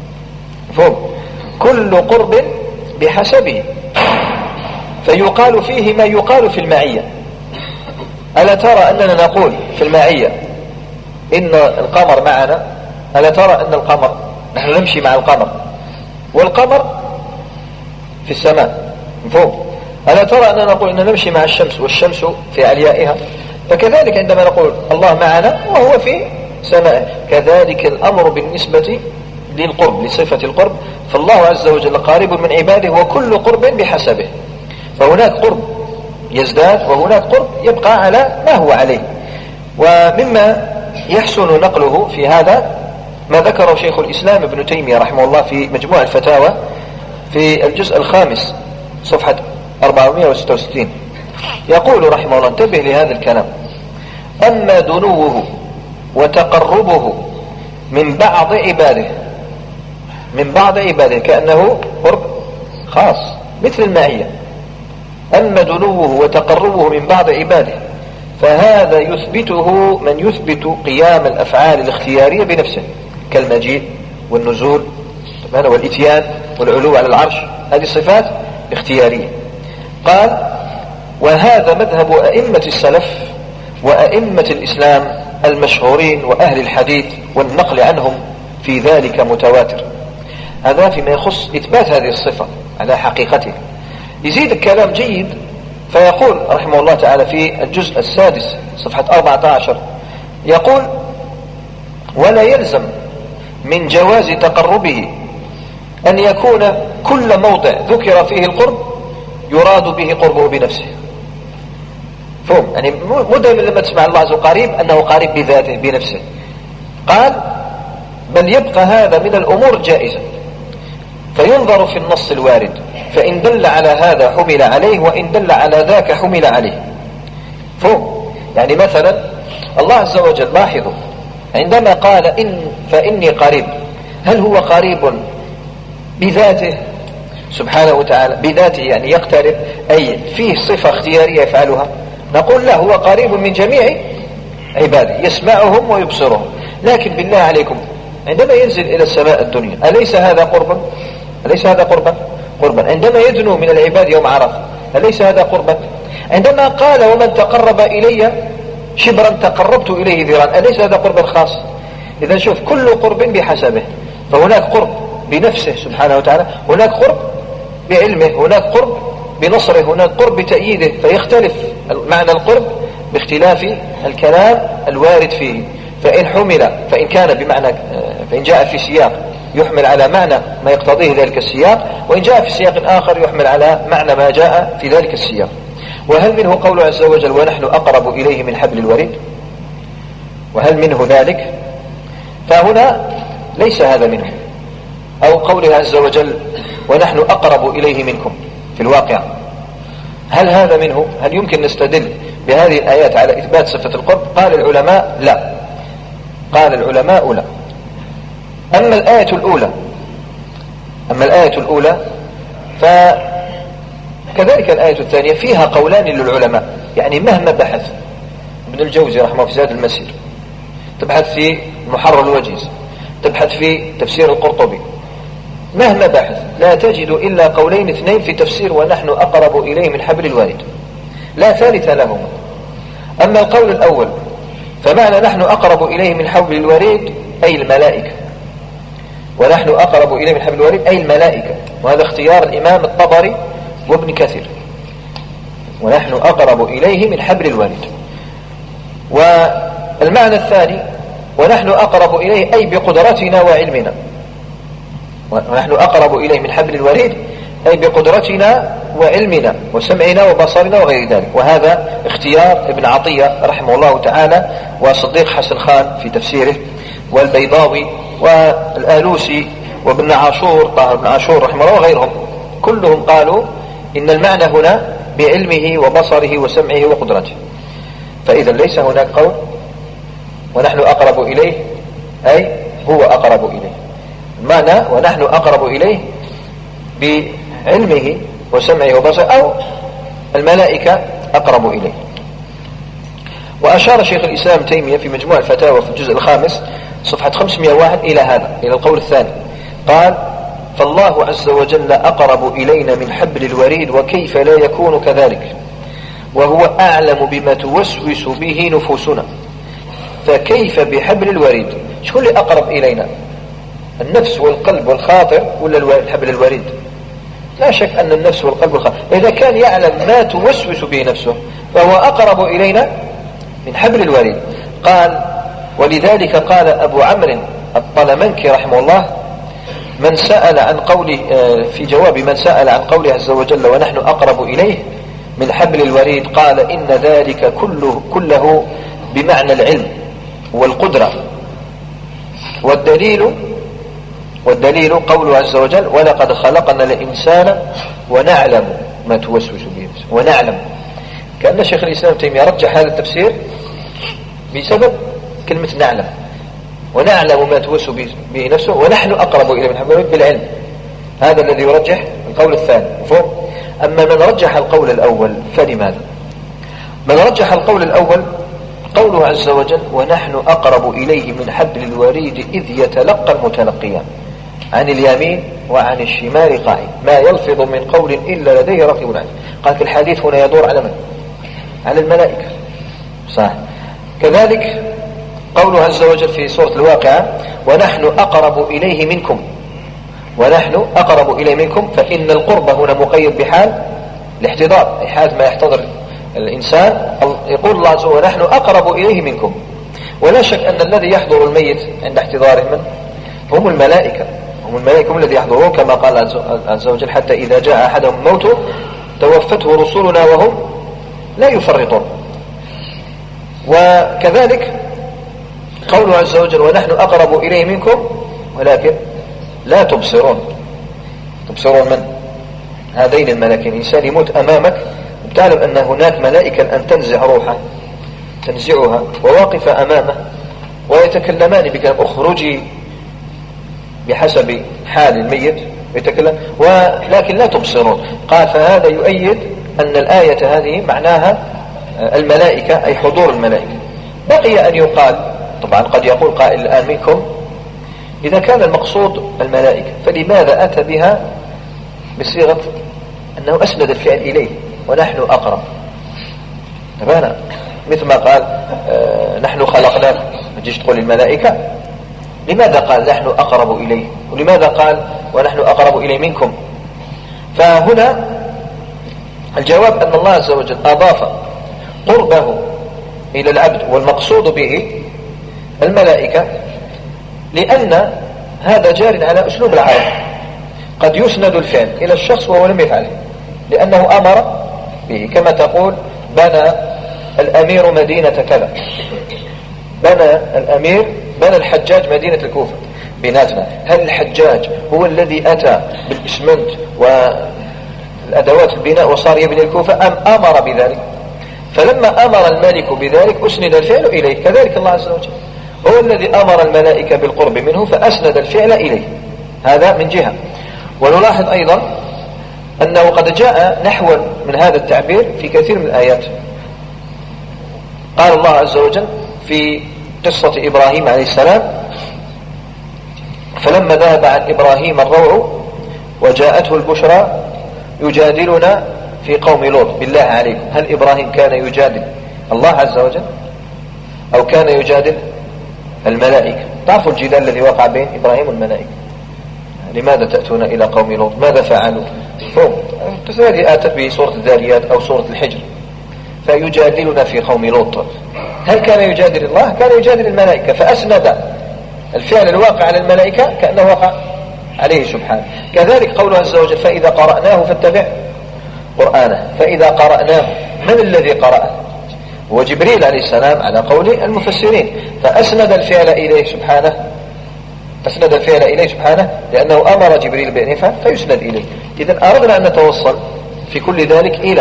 [SPEAKER 1] كل قرب بحسبه. فيقال فيه ما يقال في المعية. ألا ترى أننا نقول في المعية إن القمر معنا؟ ألا ترى أن القمر، نحن نمشي مع القمر والقمر في السماء فوق. ألا ترى أننا نقول أننا نمشي مع الشمس والشمس في عليائها؟ فكذلك عندما نقول الله معنا وهو في سمائه، كذلك الأمر بالنسبة للقرب، لصفة القرب. فالله عز وجل قريب من عباده وكل قرب بحسبه. فهناك قرب يزداد وهناك قرب يبقى على ما هو عليه. ومما يحسن نقله في هذا ما ذكره شيخ الإسلام ابن تيمية رحمه الله في مجموع الفتاوى في الجزء 5 صفحة 466. يقول رحمه الله، انتبه لهذا الكلام: أما دنوه وتقربه من بعض عباده كأنه قرب خاص مثل المعية. أما دنوه وتقربه من بعض عباده فهذا يثبته من يثبت قيام الأفعال الاختيارية بنفسه كالمجيء والنزول والإتيان والعلو على العرش. هذه صفات اختيارية. قال: وهذا مذهب أئمة السلف وأئمة الإسلام المشهورين وأهل الحديث، والنقل عنهم في ذلك متواتر. هذا فيما يخص إثبات هذه الصفة على حقيقتها. يزيد الكلام جيد فيقول رحمه الله تعالى في الجزء 6 صفحة 14، يقول: ولا يلزم من جواز تقربه أن يكون كل موضع ذكر فيه القرب يراد به قربه بنفسه. فهم؟ يعني مو دائما لما تسمع الله عز وجل قريب أنه قريب بذاته بنفسه. قال: بل يبقى هذا من الأمور جائزة، فينظر في النص الوارد، فإن دل على هذا حمل عليه، وإن دل على ذاك حمل عليه. فهم؟ يعني مثلا الله عز وجل لاحظوا عندما قال فإني قريب، هل هو قريب بذاته سبحانه وتعالى؟ بذاته يعني يقترب، أي فيه صفة اختيارية يفعلها؟ نقول لا، هو قريب من جميع عباده، يسمعهم ويبصرهم. لكن بالله عليكم عندما ينزل إلى السماء الدنيا أليس هذا قربا؟ أليس هذا قربا؟ عندما يدنو من العباد يوم عرفة أليس هذا قربا؟ عندما قال: ومن تقرب إلي شبرا تقربت إليه ذراعا، أليس هذا قربا خاص؟ إذا شوف كل قرب بحسبه، فهناك قرب بنفسه سبحانه وتعالى، هناك قرب بعلمه، هناك قرب بنصره، هناك قرب بتأييده، فيختلف معنى القرب باختلاف الكلام الوارد فيه. فإن كان بمعنى، فإن جاء في سياق يحمل على معنى ما يقتضيه ذلك السياق، وإن جاء في سياق آخر يحمل على معنى ما جاء في ذلك السياق. وهل منه قوله عز وجل ونحن أقرب إليه من حبل الوريد؟ وهل منه ذلك؟ فهنا ليس هذا منه. أو قوله عز وجل ونحن أقرب إليه منكم في الواقع، هل هذا منه؟ هل يمكن نستدل بهذه الآيات على إثبات صفة القرب؟ قال العلماء لا، قال العلماء لا. أما الآية الأولى فكذلك الآية الثانية فيها قولان للعلماء، يعني مهما بحث ابن الجوزي رحمه في زاد المسير، تبحث في محرر الوجيز، تبحث في تفسير القرطبي، مهما بحث لا تجد إلا قولين اثنين في تفسير ونحن أقرب إليه من حبل الوريد، لا ثالث لهما. أما القول الأول فمعنى نحن أقرب إليه من حبل الوريد أي الملائكة، ونحن أقرب إليه من حبل الوريد أي الملائكة، وهذا اختيار الإمام الطبري وابن كثير، ونحن أقرب إليه من حبل الوريد. والمعنى الثاني ونحن أقرب إليه أي بقدرتنا وعلمنا، ونحن أقرب إليه من حبل الوريد أي بقدرتنا وعلمنا وسمعنا وبصرنا وغير ذلك. وهذا اختيار ابن عطية رحمه الله تعالى، وصديق حسن خان في تفسيره، والبيضاوي والآلوسي وابن عاشور، طاهر بن عاشور رحمه الله وغيرهم، كلهم قالوا إن المعنى هنا بعلمه وبصره وسمعه وقدرته. فإذا ليس هناك قول ونحن أقرب إليه أي هو أقرب إليه، المعنى ونحن أقرب إليه بعلمه وسمعه وبصره، أو الملائكة أقرب إليه. وأشار شيخ الإسلام تيمية في مجموع الفتاوى في الجزء الخامس صفحة 501 إلى هذا، إلى القول الثاني، قال فالله عز وجل أقرب إلينا من حبل الوريد، وكيف لا يكون كذلك، وهو أعلم بما توسوس به نفوسنا، فكيف بحبل الوريد؟ شو اللي أقرب إلينا؟ النفس والقلب والخاطر ولا حبل الوريد؟ لا شك أن النفس والقلب والخاطر، إذا كان يعلم ما توسوس به نفسه فهو أقرب إلينا من حبل الوريد. قال ولذلك قال أبو عمرو الطلمنكي رحمه الله من سأل عن قوله في جواب من سأل عن قوله عز وجل ونحن أقرب إليه من حبل الوريد، قال إن ذلك كله بمعنى العلم والقدرة، والدليل قوله عز وجل ولقد خلقنا الإنسان ونعلم ما توسوس به نفسه. ونعلم، كأن شيخ الإسلام تيمية رجح هذا التفسير بسبب كلمة نعلم، ونعلم ما توسوس به نفسه، ونحن أقرب إليه من حبل الوريد بالعلم. هذا الذي يرجح القول الثاني، مفهوم؟ أما من رجح القول الأول فلماذا؟ من رجح القول الأول قوله عز وجل ونحن أقرب إليه من حبل الوريد إذ يتلقى المتلقيان عن اليمين وعن الشمال قاعد ما يلفظ من قول إلا لديه رقيب عتيد. قال الحديث هنا يدور على من؟ على الملائكة، صح. كذلك قوله عز وجل في سورة الواقعة ونحن أقرب إليه منكم، ونحن أقرب إليه منكم، فإن القرب هنا مقيد بحال الاحتضار، أي حال ما يحتضر الإنسان. يقول الله عز وجل ونحن أقرب إليه منكم، ولا شك أن الذي يحضر الميت عند احتضاره من؟ هم الملائكة، هم الذي يحضرون، كما قال عز وجل حتى إذا جاء أحدهم موته توفته رسلنا وهم لا يفرطون. وكذلك قوله عز وجل ونحن أقرب إليه منكم ولكن لا تبصرون. تبصرون من؟ هذين الملائكين. الإنسان يموت أمامك وتعلم أن هناك ملائكة أن تنزع روحه، تنزعها وواقفة أمامه ويتكلمان بكلام اخرجي بحسب حال الميت يتكلم، ولكن لا تبصرون. قال فهذا يؤيد أن الآية هذه معناها الملائكة أي حضور الملائكة. بقي أن يقال، طبعا قد يقول قائل الآن منكم إذا كان المقصود الملائكة فلماذا أتى بها بصيغة أنه أسند الفعل إليه ونحن أقرب؟ تبانا مثل ما قال نحن خلقناكم، ما تجيش تقول الملائكة، لماذا قال نحن أقرب إليه؟ ولماذا قال ونحن أقرب إليه منكم؟ فهنا الجواب أن الله عز وجل أضاف قربه إلى العبد والمقصود به الملائكة لأن هذا جار على أسلوب العرب. قد يسند الفعل إلى الشخص وهو لم يفعله لأنه أمر به، كما تقول بنى الأمير مدينة كذا، بنى الحجاج مدينة الكوفة. بناتنا هل الحجاج هو الذي أتى بالإسمنت والأدوات البناء وصار يبني الكوفة أم أمر بذلك؟ فلما أمر الملك بذلك أسند الفعل إليه. كذلك الله عز وجل هو الذي أمر الملائكة بالقرب منه فأسند الفعل إليه. هذا من جهة. ونلاحظ أيضا أنه قد جاء نحو من هذا التعبير في كثير من الآيات. قال الله عز وجل في قصة إبراهيم عليه السلام: فلما ذهب عن إبراهيم الروع وجاءته البشرى يجادلنا في قوم لوط. بالله عليكم، هل إبراهيم كان يجادل الله عز وجل أو كان يجادل الملائكة؟ تعرفوا الجدال الذي وقع بين إبراهيم والملائكة. لماذا تأتون إلى قوم لوط؟ ماذا فعلوا؟ هذه آتت به سورة الذاريات أو سورة الحجر. فيجادلنا في قوم لوط. هل كان يجادل الله؟ كان يجادل الملائكة، فأسند الفعل الواقع على الملائكة كأنه وقع عليه سبحانه. كذلك قوله عز وجل: فإذا قرأناه فاتبع قرآنه. فإذا قرأناه، من الذي قرأه؟ هو جبريل عليه السلام على قول المفسرين. فأسند الفعل إليه سبحانه لأنه أمر جبريل بأن يفعل فيسند إليه. إذن أردنا أن نتوصل في كل ذلك إلى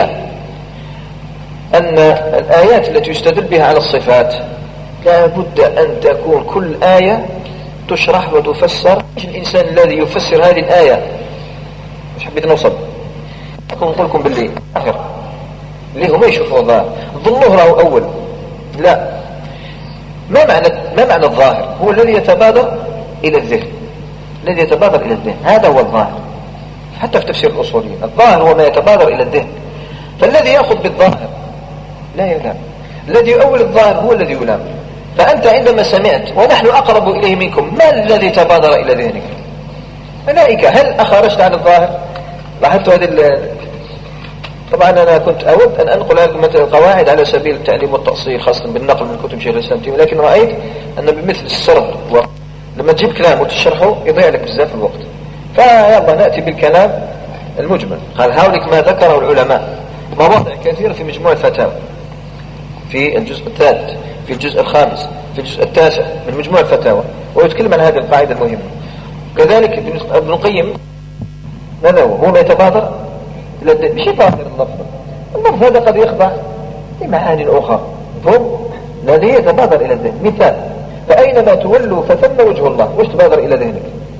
[SPEAKER 1] أن الآيات التي يستدل بها على الصفات لا بد أن تكون كل آية تشرح وتفسر. الإنسان الذي يفسر هذه الآية مش حبيت نوصل نقول لكم باللي آخر اللي هو ما يشوفوا الظاهر ظنوه له أول. لا، ما معنى الظاهر؟ هو الذي يتبادر إلى الذهن. هذا هو الظاهر. حتى في تفسير الأصوليين الظاهر هو ما يتبادر إلى الذهن. فالذي يأخذ بالظاهر لا يلام، الذي يؤول الظاهر هو الذي يلام. فأنت عندما سمعت ونحن أقرب إليه منكم، ما الذي تبادر إلى ذهنك؟ ملائكة. هل أخرجت عن الظاهر؟ لاحظت هذه طبعا أنا كنت أود أن أنقل لكم مثل القواعد على سبيل التعليم والتأصيل خاصة بالنقل من كتب شيخ الإسلام تيمية، لكن رأيت أن بمثل السرد لما تجيب كلام وتشرحه يضيع لك بزاف الوقت. فيلا نأتي بالكلام المجمل. قال: هاولك ما ذكره العلماء مواضع كثيرة في مجموع الفتاوى، في الجزء الثالث، في الجزء الخامس، في الجزء التاسع من مجموع الفتاوى، ويتكلم عن هذه القاعدة المهمة. كذلك ابن القيم ماذا هو ما يتبادر إلى الذهن، مش ظاهر اللفظ هذا قد يخضع لمعاني أخرى، الذي يتبادر إلى الذهن. مثال: فأينما تولوا فثم وجه الله. وش تبادر إلى ذهنك؟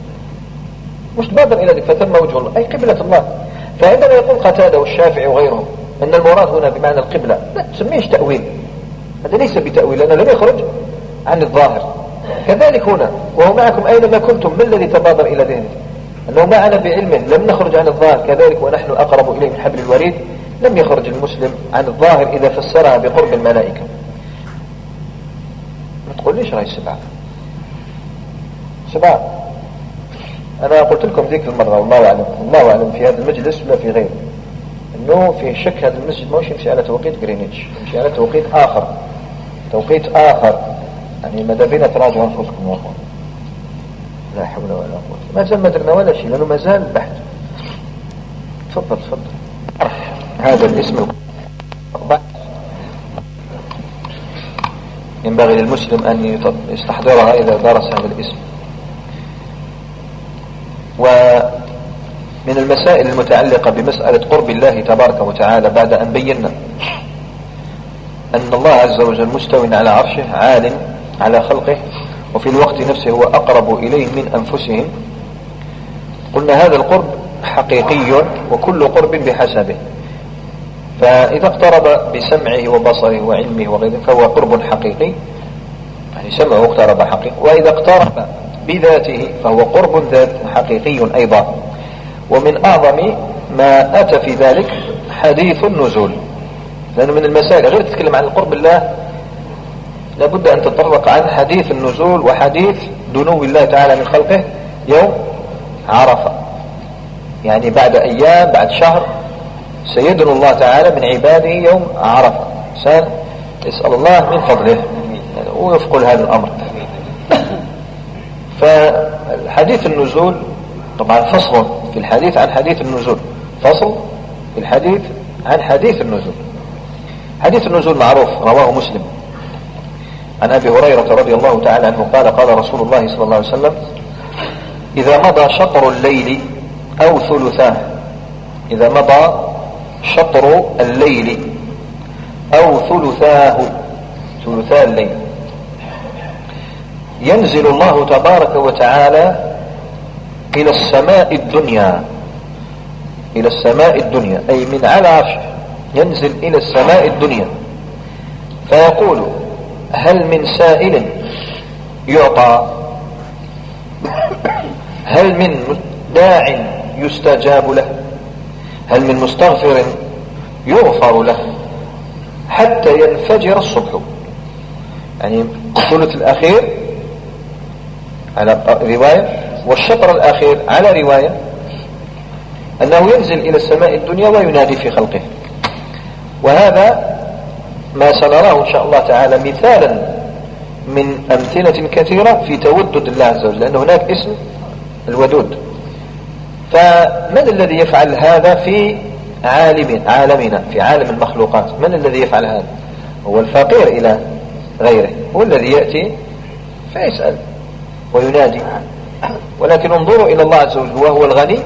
[SPEAKER 1] فثم وجه الله أي قبلة الله. فعندما يقول قتادة والشافعي وغيرهم أن المراد هنا بمعنى القبلة، لا تسميش تأويل، هذا ليس بتأويل لأنه لم يخرج عن الظاهر. كذلك هنا: وهو معكم أينما كنتم. ما الذي تبادر إلى ذهنك؟ أنه معنا بعلمه، لم نخرج عن الظاهر. كذلك ونحن أقرب إليه من حبل الوريد، لم يخرج المسلم عن الظاهر إذا فسرها بقرب الملائكة. ما تقول ليش رأي سبعة. أنا قلت لكم ذيك المرة والله أعلم في هذا المجلس ولا في غيره، أنه في شك هذا المسجد ما يمشي على توقيت غرينتش، يمشي على توقيت آخر. يعني ماذا بينا تراجعوا أنفسكم يا أخوان. لا حول ولا قوة. ما زال ما درنا ولا شيء لأنه ما زال البحث. تفضل. هذا الاسم ينبغي للمسلم أن يستحضرها إذا درس هذا الاسم. ومن المسائل المتعلقة بمسألة قرب الله تبارك وتعالى بعد أن بينا أن الله عز وجل مستوٍ على عرشه عال على خلقه وفي الوقت نفسه هو أقرب إليه من أنفسهم، قلنا هذا القرب حقيقي وكل قرب بحسبه. فإذا اقترب بسمعه وبصره وعلمه وغيره فهو قرب حقيقي، يعني سمعه اقترب حقيقي. وإذا اقترب بذاته فهو قرب ذات حقيقي أيضا. ومن أعظم ما أتى في ذلك حديث النزول، لأنه من المسائل غير تتكلم عن القرب الله لابد أن تتطرق عن حديث النزول وحديث دنو الله تعالى من خلقه يوم عرفة، يعني بعد أيام، بعد شهر سيدنو الله تعالى من عباده يوم عرفة. إنسان يسأل الله من فضله ويفقل هذا الأمر. فالحديث النزول طبعا فصل في الحديث عن حديث النزول، فصل في الحديث عن حديث النزول. حديث النزول معروف، رواه مسلم عن أبي هريرة رضي الله تعالى عنه قال قال رسول الله صلى الله عليه وسلم: إذا مضى شطر الليل أو ثلثاه، إذا مضى شطر الليل أو ثلثاه، ثلثا الليل، ينزل الله تبارك وتعالى إلى السماء الدنيا، إلى السماء الدنيا أي من على عرشه، ينزل إلى السماء الدنيا فيقول: هل من سائل يعطى؟ هل من داع يستجاب له؟ هل من مستغفر يغفر له؟ حتى ينفجر الصبح. يعني الثلث الأخير على رواية، والشطر الأخير على رواية، أنه ينزل إلى السماء الدنيا وينادي في خلقه. وهذا ما سنراه إن شاء الله تعالى مثالا من أمثلة كثيرة في تودد الله عز وجل، لأن هناك اسم الودود. فمن الذي يفعل هذا في عالمنا، في عالم المخلوقات؟ من الذي يفعل هذا؟ هو الفقير إلى غيره، هو الذي يأتي فيسأل وينادي. ولكن انظروا إلى الله عز وجل، وهو الغني،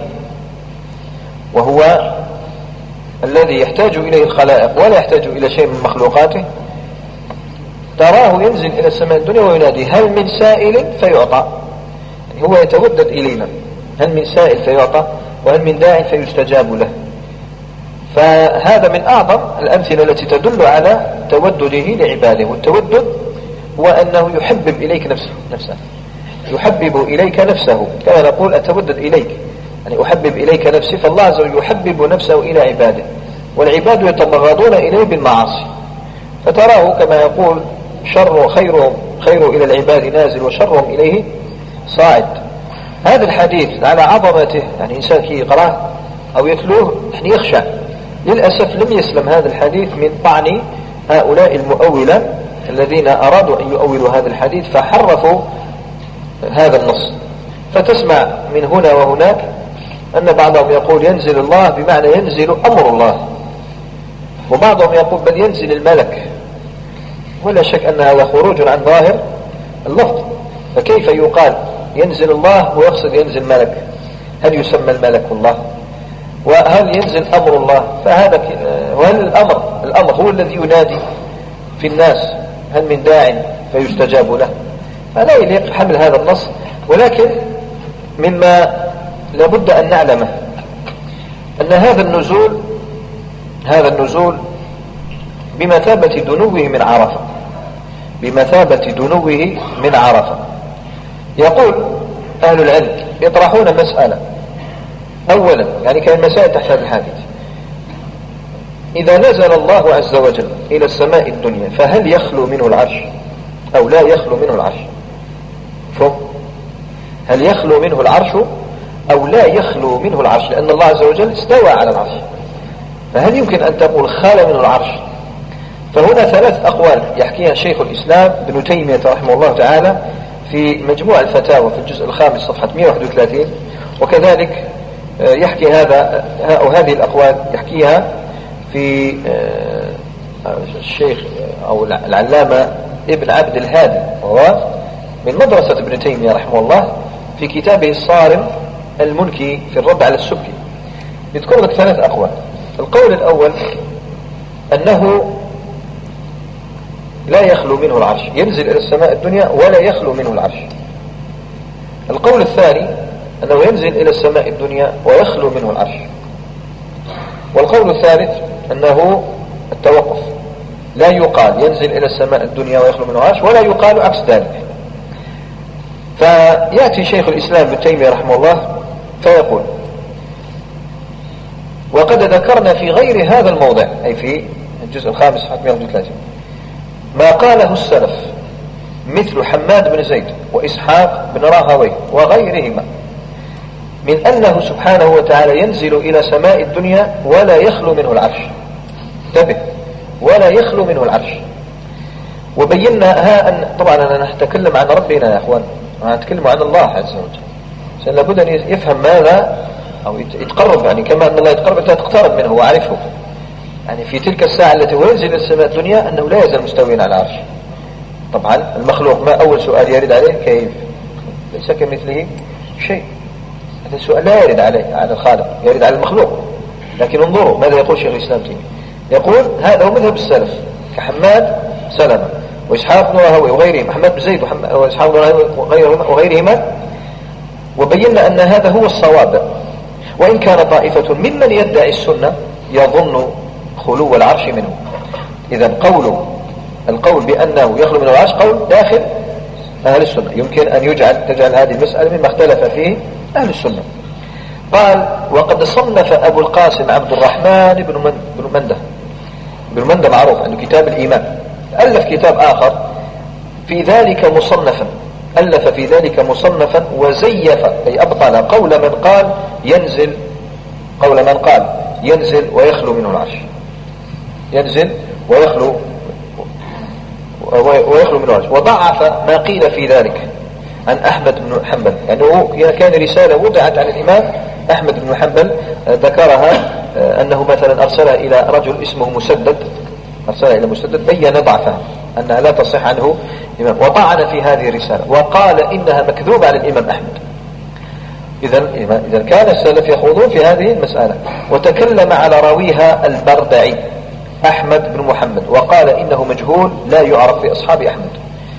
[SPEAKER 1] وهو الذي يحتاج إليه الخلائق ولا يحتاج إلى شيء من مخلوقاته. تراه ينزل إلى السماء الدنيا وينادي: هل من سائل فيعطى؟ يعني هو يتودد إلينا، هل من سائل فيعطى، وهل من داع فيستجاب له. فهذا من أعظم الأمثلة التي تدل على تودده لعباده. والتودد هو أنه يحبب إليك نفسه، يحبب إليك نفسه، كما نقول أتودد إليك، يعني أحبب إليك نفسي. فالله عز وجل يحبب نفسه إلى عباده، والعباد يتبغضون إليه بالمعاصي. فتراه كما يقول: خير إلى العباد نازل وشرهم إليه صاعد. هذا الحديث على عظمته، يعني إنسان كي يقرأه أو يتلوه يعني يخشع. للأسف لم يسلم هذا الحديث من طعن هؤلاء المؤولة الذين أرادوا أن يؤولوا هذا الحديث فحرفوا هذا النص. فتسمع من هنا وهناك أن بعضهم يقول ينزل الله بمعنى ينزل أمر الله، وبعضهم يقول بل ينزل الملك. ولا شك أن هذا خروج عن ظاهر اللفظ. فكيف يقال ينزل الله ويقصد ينزل ملك؟ هل يسمى الملك الله؟ وهل ينزل أمر الله؟ فهذا وهل الأمر هو الذي ينادي في الناس: هل من داع فيستجاب له؟ فلا يليق حمل هذا النص. ولكن مما لابد أن نعلمه أن هذا النزول بمثابة دنوه من عرفة، بمثابة دنوه من عرفة. يقول أهل العلم يطرحون مسألة أولا، يعني كالمسائل تحت هذا الحديث: إذا نزل الله عز وجل إلى السماء الدنيا فهل يخلو منه العرش أو لا يخلو منه العرش؟ هل يخلو منه العرش أو لا يخلو منه العرش؟ لأن الله عز وجل استوى على العرش، فهل يمكن أن تقول خال منه العرش؟ فهنا ثلاث أقوال يحكيها شيخ الإسلام ابن تيمية رحمه الله تعالى في مجموع الفتاوى في الجزء الخامس صفحة 131. وكذلك يحكي هذه الأقوال يحكيها في الشيخ أو العلامة ابن عبد الهادي، وهو من مدرسة ابن تيمية رحمه الله، في كتابه الصارم المنكي في الرد على السبكي. يذكر لك ثلاث أقوال. القول الأول أنه لا يخلو منه العرش، ينزل إلى السماء الدنيا ولا يخلو منه العرش. القول الثاني أنه ينزل إلى السماء الدنيا ويخلو منه العرش. والقول الثالث أنه التوقف، لا يقال ينزل إلى السماء الدنيا ويخلو منه العرش، ولا يقال عكس ذلك. فيأتي شيخ الإسلام ابن تيمية رحمه الله فيقول: وقد ذكرنا في غير هذا الموضع، أي في الجزء الخامس صفحة 131، ما قاله السلف مثل حماد بن زيد وإسحاق بن راهويه وغيرهما من أنه سبحانه وتعالى ينزل إلى سماء الدنيا ولا يخلو منه العرش. انتبه، ولا يخلو منه العرش. وبينا أن طبعا أنا نتكلم عن ربنا يا أخوان، نتكلم عن الله عز وجل، لابد أن يفهم ماذا أو يتقرب، يعني كما أن الله يتقرب أنت تقترب منه وعرفه. يعني في تلك الساعة التي ينزل إلى السماء الدنيا أنه لا يزال مستويا على العرش. طبعا المخلوق ما أول سؤال يرد عليه كيف؟ ليس كمثله شيء. هذا السؤال لا يرد على الخالق، يرد على المخلوق. لكن انظروا ماذا يقول شيخ الإسلام تيمية، يقول هذا هو مذهب السلف كحماد سلمة وإسحاق بن راهويه وغيرهم، محمد بن زيد وإسحاق بن راهويه وغيرهما. وبينا أن هذا هو الصواب، وإن كان طائفة ممن يدعي السنة يظن خلو العرش منه. إذن القول بأنه يخلو من العرش قول داخل أهل السنة، يمكن أن تجعل هذه المسألة مما اختلف فيه أهل السنة. قال وقد صنف أبو القاسم عبد الرحمن بن منده معروف عنده كتاب الإيمان، ألف كتاب آخر في ذلك مصنفا، ألف في ذلك مصنفا وزيف أي أبطل قول من قال ينزل ويخلو منه العرش، ينزل ويخلو منه العرش، وضعف ما قيل في ذلك عن أحمد بن حنبل. يعني كان رسالة وضعت عن الإمام أحمد بن حنبل ذكرها أنه مثلا أرسلها إلى رجل اسمه مسدد، أرسلها إلى مسدد بين ضعفها أنها لا تصح عنه إمام، وطعن في هذه الرسالة وقال إنها مكذوبة على الإمام أحمد. إذا كان السلف يخوضون في هذه المسألة. وتكلم على راويها البردعي أحمد بن محمد وقال إنه مجهول لا يعرف في أصحاب أحمد.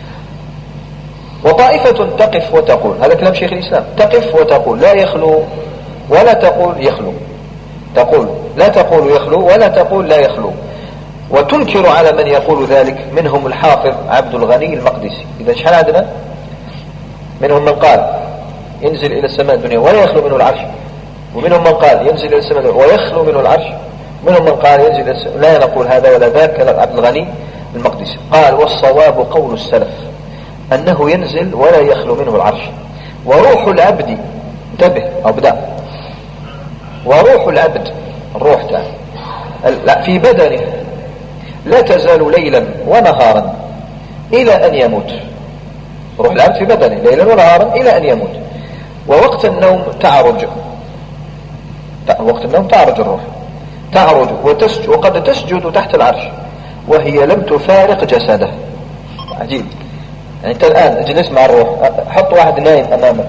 [SPEAKER 1] وطائفة تقف وتقول، هذا كلام شيخ الإسلام، تقف وتقول لا يخلو ولا تقول يخلو، تقول لا تقول يخلو ولا تقول لا يخلو، وتنكر على من يقول ذلك، منهم الحافظ عبد الغني المقدسي. إذا شحال عندنا؟ منهم من قال ينزل إلى السماء الدنيا ولا يخلو منه العرش، ومنهم من قال ينزل إلى السماء الدنيا ويخلو منه العرش، منهم من قال ينزل إلى السماء. لا نقول هذا ولا ذاك، كلام عبد الغني المقدسي. قال والصواب قول السلف أنه ينزل ولا يخلو منه العرش. وروح العبد، انتبه أبدأ، وروح العبد الروح تعالى في بدنه لا تزال ليلا ونهارا إلى أن يموت. روح العبد في بدنه ليلا ونهارا إلى أن يموت. ووقت النوم تعرج، وقت النوم تعرج الروح، تعرج وتسجد، وقد تسجد تحت العرش وهي لم تفارق جسده. عجيب. يعني أنت الآن اجلس مع الروح، حط واحد نايم أمامك،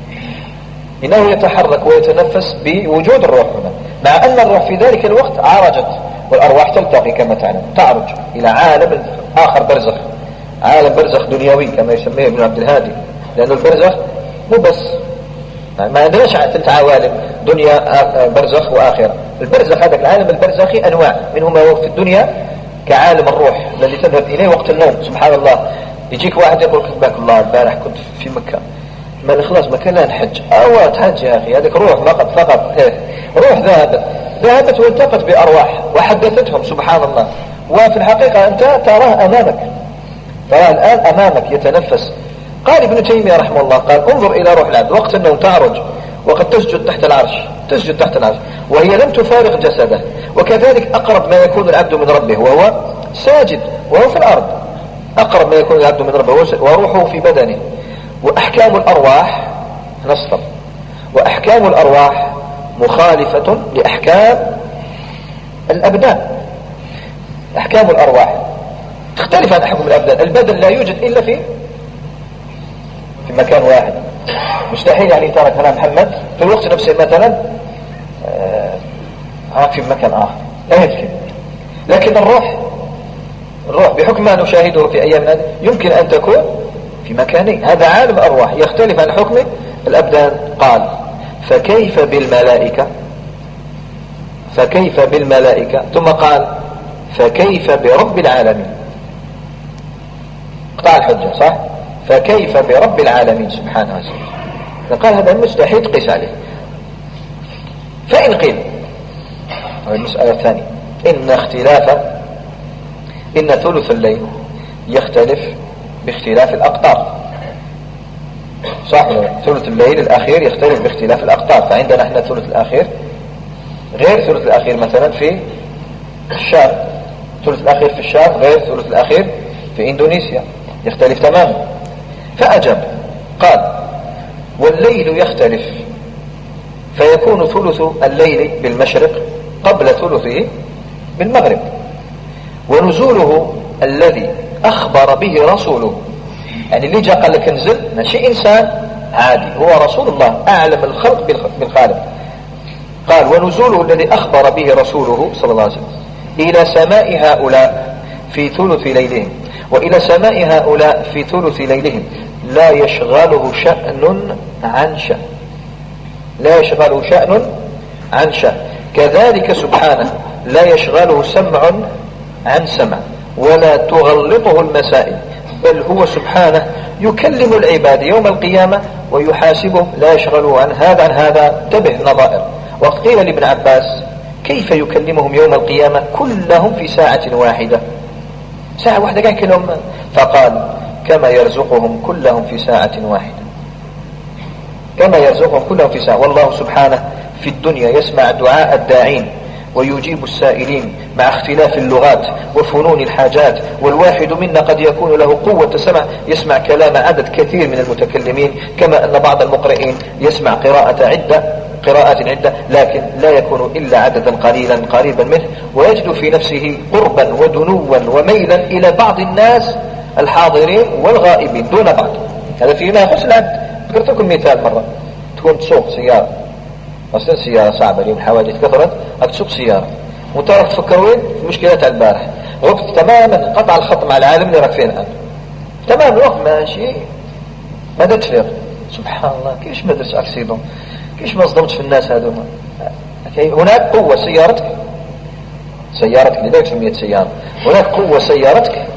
[SPEAKER 1] إنه يتحرك ويتنفس بوجود الروح هنا، مع أن الروح في ذلك الوقت عرجت، والأرواح تلتقي كما تعلم، تعرج إلى عالم آخر، برزخ، عالم برزخ دنيوي كما يسميه ابن عبد الهادي. لأن البرزخ مو بس، ما عندناش ثلاث عوالم، دنيا برزخ وآخرة. البرزخ هذا العالم البرزخي أنواع، منهما هو في الدنيا كعالم الروح الذي تذهب إليه وقت النوم. سبحان الله، يجيك واحد يقول كتبك الله البارح كنت في مكة، ما خلاص مكان لا نحج، تحج يا أخي، هذيك روح فقط روح ذهبت والتقت بأرواح وحدثتهم. سبحان الله. وفي الحقيقة أنت تراه أمامك، تراه الآن أمامك يتنفس. قال ابن تيمية رحمه الله، قال انظر إلى روح العبد وقت النوم تعرج وقد تسجد تحت العرش، تسجد تحت العرش وهي لم تفارق جسده. وكذلك أقرب ما يكون العبد من ربه وهو ساجد وهو في الأرض، أقرب ما يكون العبد من ربه وروحه في بدنه. وأحكام الأرواح نصف، وأحكام الأرواح مخالفة لأحكام الأبدان. أحكام الأرواح تختلف عن أحكام الأبدان. البدن لا يوجد إلا في مكان واحد، مستحيل يعني ترك هنا محمد في الوقت نفسه مثلا في مكان آخر، لا يمكن. لكن الروح بحكم ما نشاهده في أيامنا يمكن أن تكون في مكانين. هذا عالم أرواح يختلف عن حكم الأبدان. قال فكيف بالملائكة ثم قال فكيف برب العالمين. قطع الحجة صح؟ فكيف برب العالمين سبحانه وتعالى. قال هذا مستحيل تقيس عليه. فإن قيل، المسألة الثانية، إن ثلث الليل يختلف باختلاف الأقطار، صح؟ ثلث الليل الأخير يختلف باختلاف الأقطار، فعندنا احنا الثلث الأخير غير ثلث الأخير مثلا في الشام، ثلث الأخير في الشام غير ثلث الأخير في إندونيسيا، يختلف تماما. فأجاب قال: والليل يختلف، فيكون ثلث الليل بالمشرق قبل ثلثه بالمغرب، ونزوله الذي أخبر به رسوله، يعني اللي جاء قال لك انزل ماشي إنسان عادي، هو رسول الله أعلم الخلق بالخالق. قال: ونزوله الذي أخبر به رسوله صلى الله عليه وسلم إلى سماء هؤلاء في ثلث ليلهم، وإلى سماء هؤلاء في ثلث ليلهم لا يشغله شأن عن شأن، لا يشغله شأن عن شأن. كذلك سبحانه لا يشغله سمع عن سمع، ولا تغلطه المسائل، بل هو سبحانه يكلم العباد يوم القيامة ويحاسبهم، لا يشغله عن هذا. انتبه النظائر. وقت قيل لابن عباس: كيف يكلمهم يوم القيامة كلهم في ساعة واحدة؟ ساعة واحدة كان كلهم، فقال: كما يرزقهم كلهم في ساعة واحدة، كما يرزقهم كلهم في ساعة. والله سبحانه في الدنيا يسمع دعاء الداعين ويجيب السائلين مع اختلاف اللغات وفنون الحاجات، والواحد منا قد يكون له قوة سمع يسمع كلام عدد كثير من المتكلمين، كما أن بعض المقرئين يسمع قراءات عدة، لكن لا يكون إلا عددا قليلا قريبا منه، ويجد في نفسه قربا ودنوا وميلا إلى بعض الناس الحاضرين والغائبين دون بعض. هذا فيما يخص العبد. ذكرت لكم مثال مرة، تكون تسوق سيارة، أصلا سيارة صعبة اليوم، حوادث كثرت، تسوق سيارة وترى تفكر وين في مشكلات البارح، وقت تماما قطع الخط مع العالم اللي راك فيه الآن، تمام الوقت ماشي، ماذا تفيق؟ سبحان الله، كيفاش ما درتش اكسيدون، كيفاش ما صدمتش في الناس هذوما؟ هناك قوة سيارتك لذلك سميت سيارة، هناك قوة سيارتك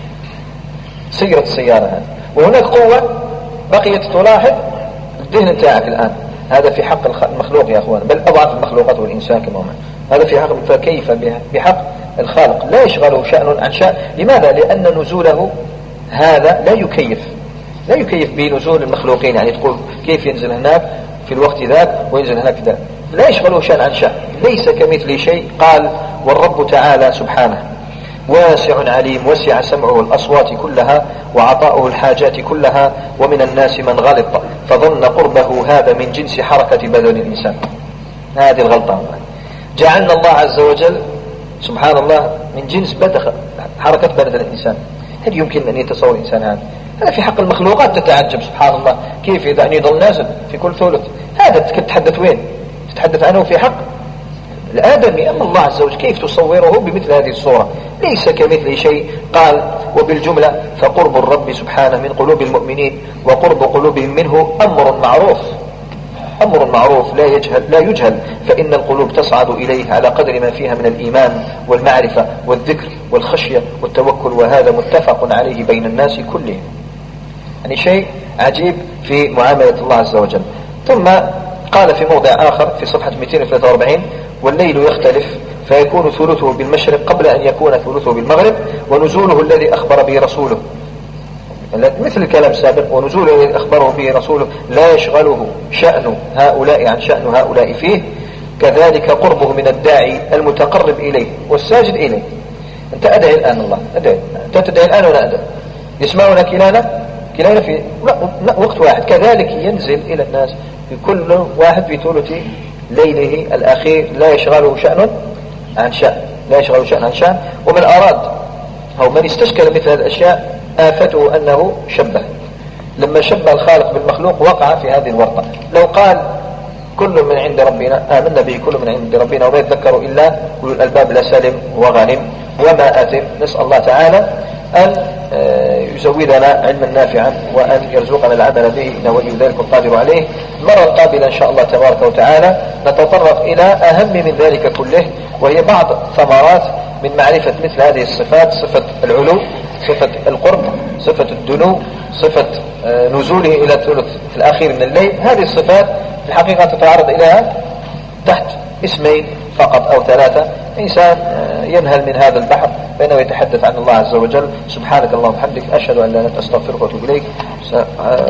[SPEAKER 1] سيرت السيارة هذه، وهناك قوة بقيت تلاحظ الذهن بتاعك الآن. هذا في حق المخلوق يا أخوان، بل أضعف المخلوقات والإنسان كما هذا في حق. فكيف بحق الخالق؟ لا يشغله شأن عن شأن. لماذا؟ لأن نزوله هذا لا يكيف بنزول المخلوقين، يعني تقول كيف ينزل هناك في الوقت ذاك وينزل هناك ذاك، لا يشغله شأن عن شأن، ليس كمثل شيء. قال: والرب تعالى سبحانه واسع عليم، وسع سمعه الأصوات كلها وعطاؤه الحاجات كلها، ومن الناس من غلط فظن قربه هذا من جنس حركة بدن الإنسان. هذه الغلطة، جعلنا الله عز وجل سبحان الله من جنس حركة بدن الإنسان. هل يمكن أن يتصور الإنسان هذا في حق المخلوقات؟ تتعجب سبحان الله كيف إذا يضل نازل في كل ثلث. هذا تتحدث وين؟ تتحدث عنه في حق الآدمي. أما الله عز وجل كيف تصوره بمثل هذه الصورة؟ ليس كمثل شيء. قال: وبالجملة فقرب الرب سبحانه من قلوب المؤمنين وقرب قلوبهم منه أمر معروف لا يجهل، فإن القلوب تصعد إليه على قدر ما فيها من الإيمان والمعرفة والذكر والخشية والتوكل، وهذا متفق عليه بين الناس كلهم. يعني شيء عجيب في معاملة الله عز وجل. ثم قال في موضع آخر في صفحة 243: والليل يختلف، فيكون ثلثه بالمشرق قبل أن يكون ثلثه بالمغرب، ونزوله الذي أخبر به رسوله، مثل الكلام السابق، ونزوله الذي أخبره به رسوله لا يشغله شأن هؤلاء عن شأن هؤلاء فيه. كذلك قربه من الداعي المتقرب إليه والساجد إليه. أنت أدعي الآن الله، أنت تدعي الآن ولا أدعي؟ يسمعنا كلانا في وقت واحد. كذلك ينزل إلى الناس في كل واحد في ثلث ليله الأخير، لا يشغله شأن عن شأن. ومن أراد أو من استشكل مثل هذه الأشياء آفته أنه شبه، لما شبه الخالق بالمخلوق وقع في هذه الورطة. لو قال كل من عند ربنا، آمنا به كل من عند ربنا وما يذكر إلا أولو الألباب، لسلم وغنم وما أثم. نسأل الله تعالى أن يزودنا علما نافعا وأن يرزقنا العمل به، إنه ولي ذلك القادر عليه. المرة القابلة إن شاء الله تبارك وتعالى نتطرق إلى أهم من ذلك كله، وهي بعض ثمرات من معرفة مثل هذه الصفات: صفة العلو، صفة القرب، صفة الدنو، صفة نزوله إلى الثلث الأخير من الليل. هذه الصفات في الحقيقة تتعرض إليها تحت اسمين فقط أو ثلاثة. إنسان ينهل من هذا البحر فإنه يتحدث عن الله عز وجل. سبحانك اللهم وبحمدك أشهد أن لا إله إلا أنت أستغفرك وأتوب إليك.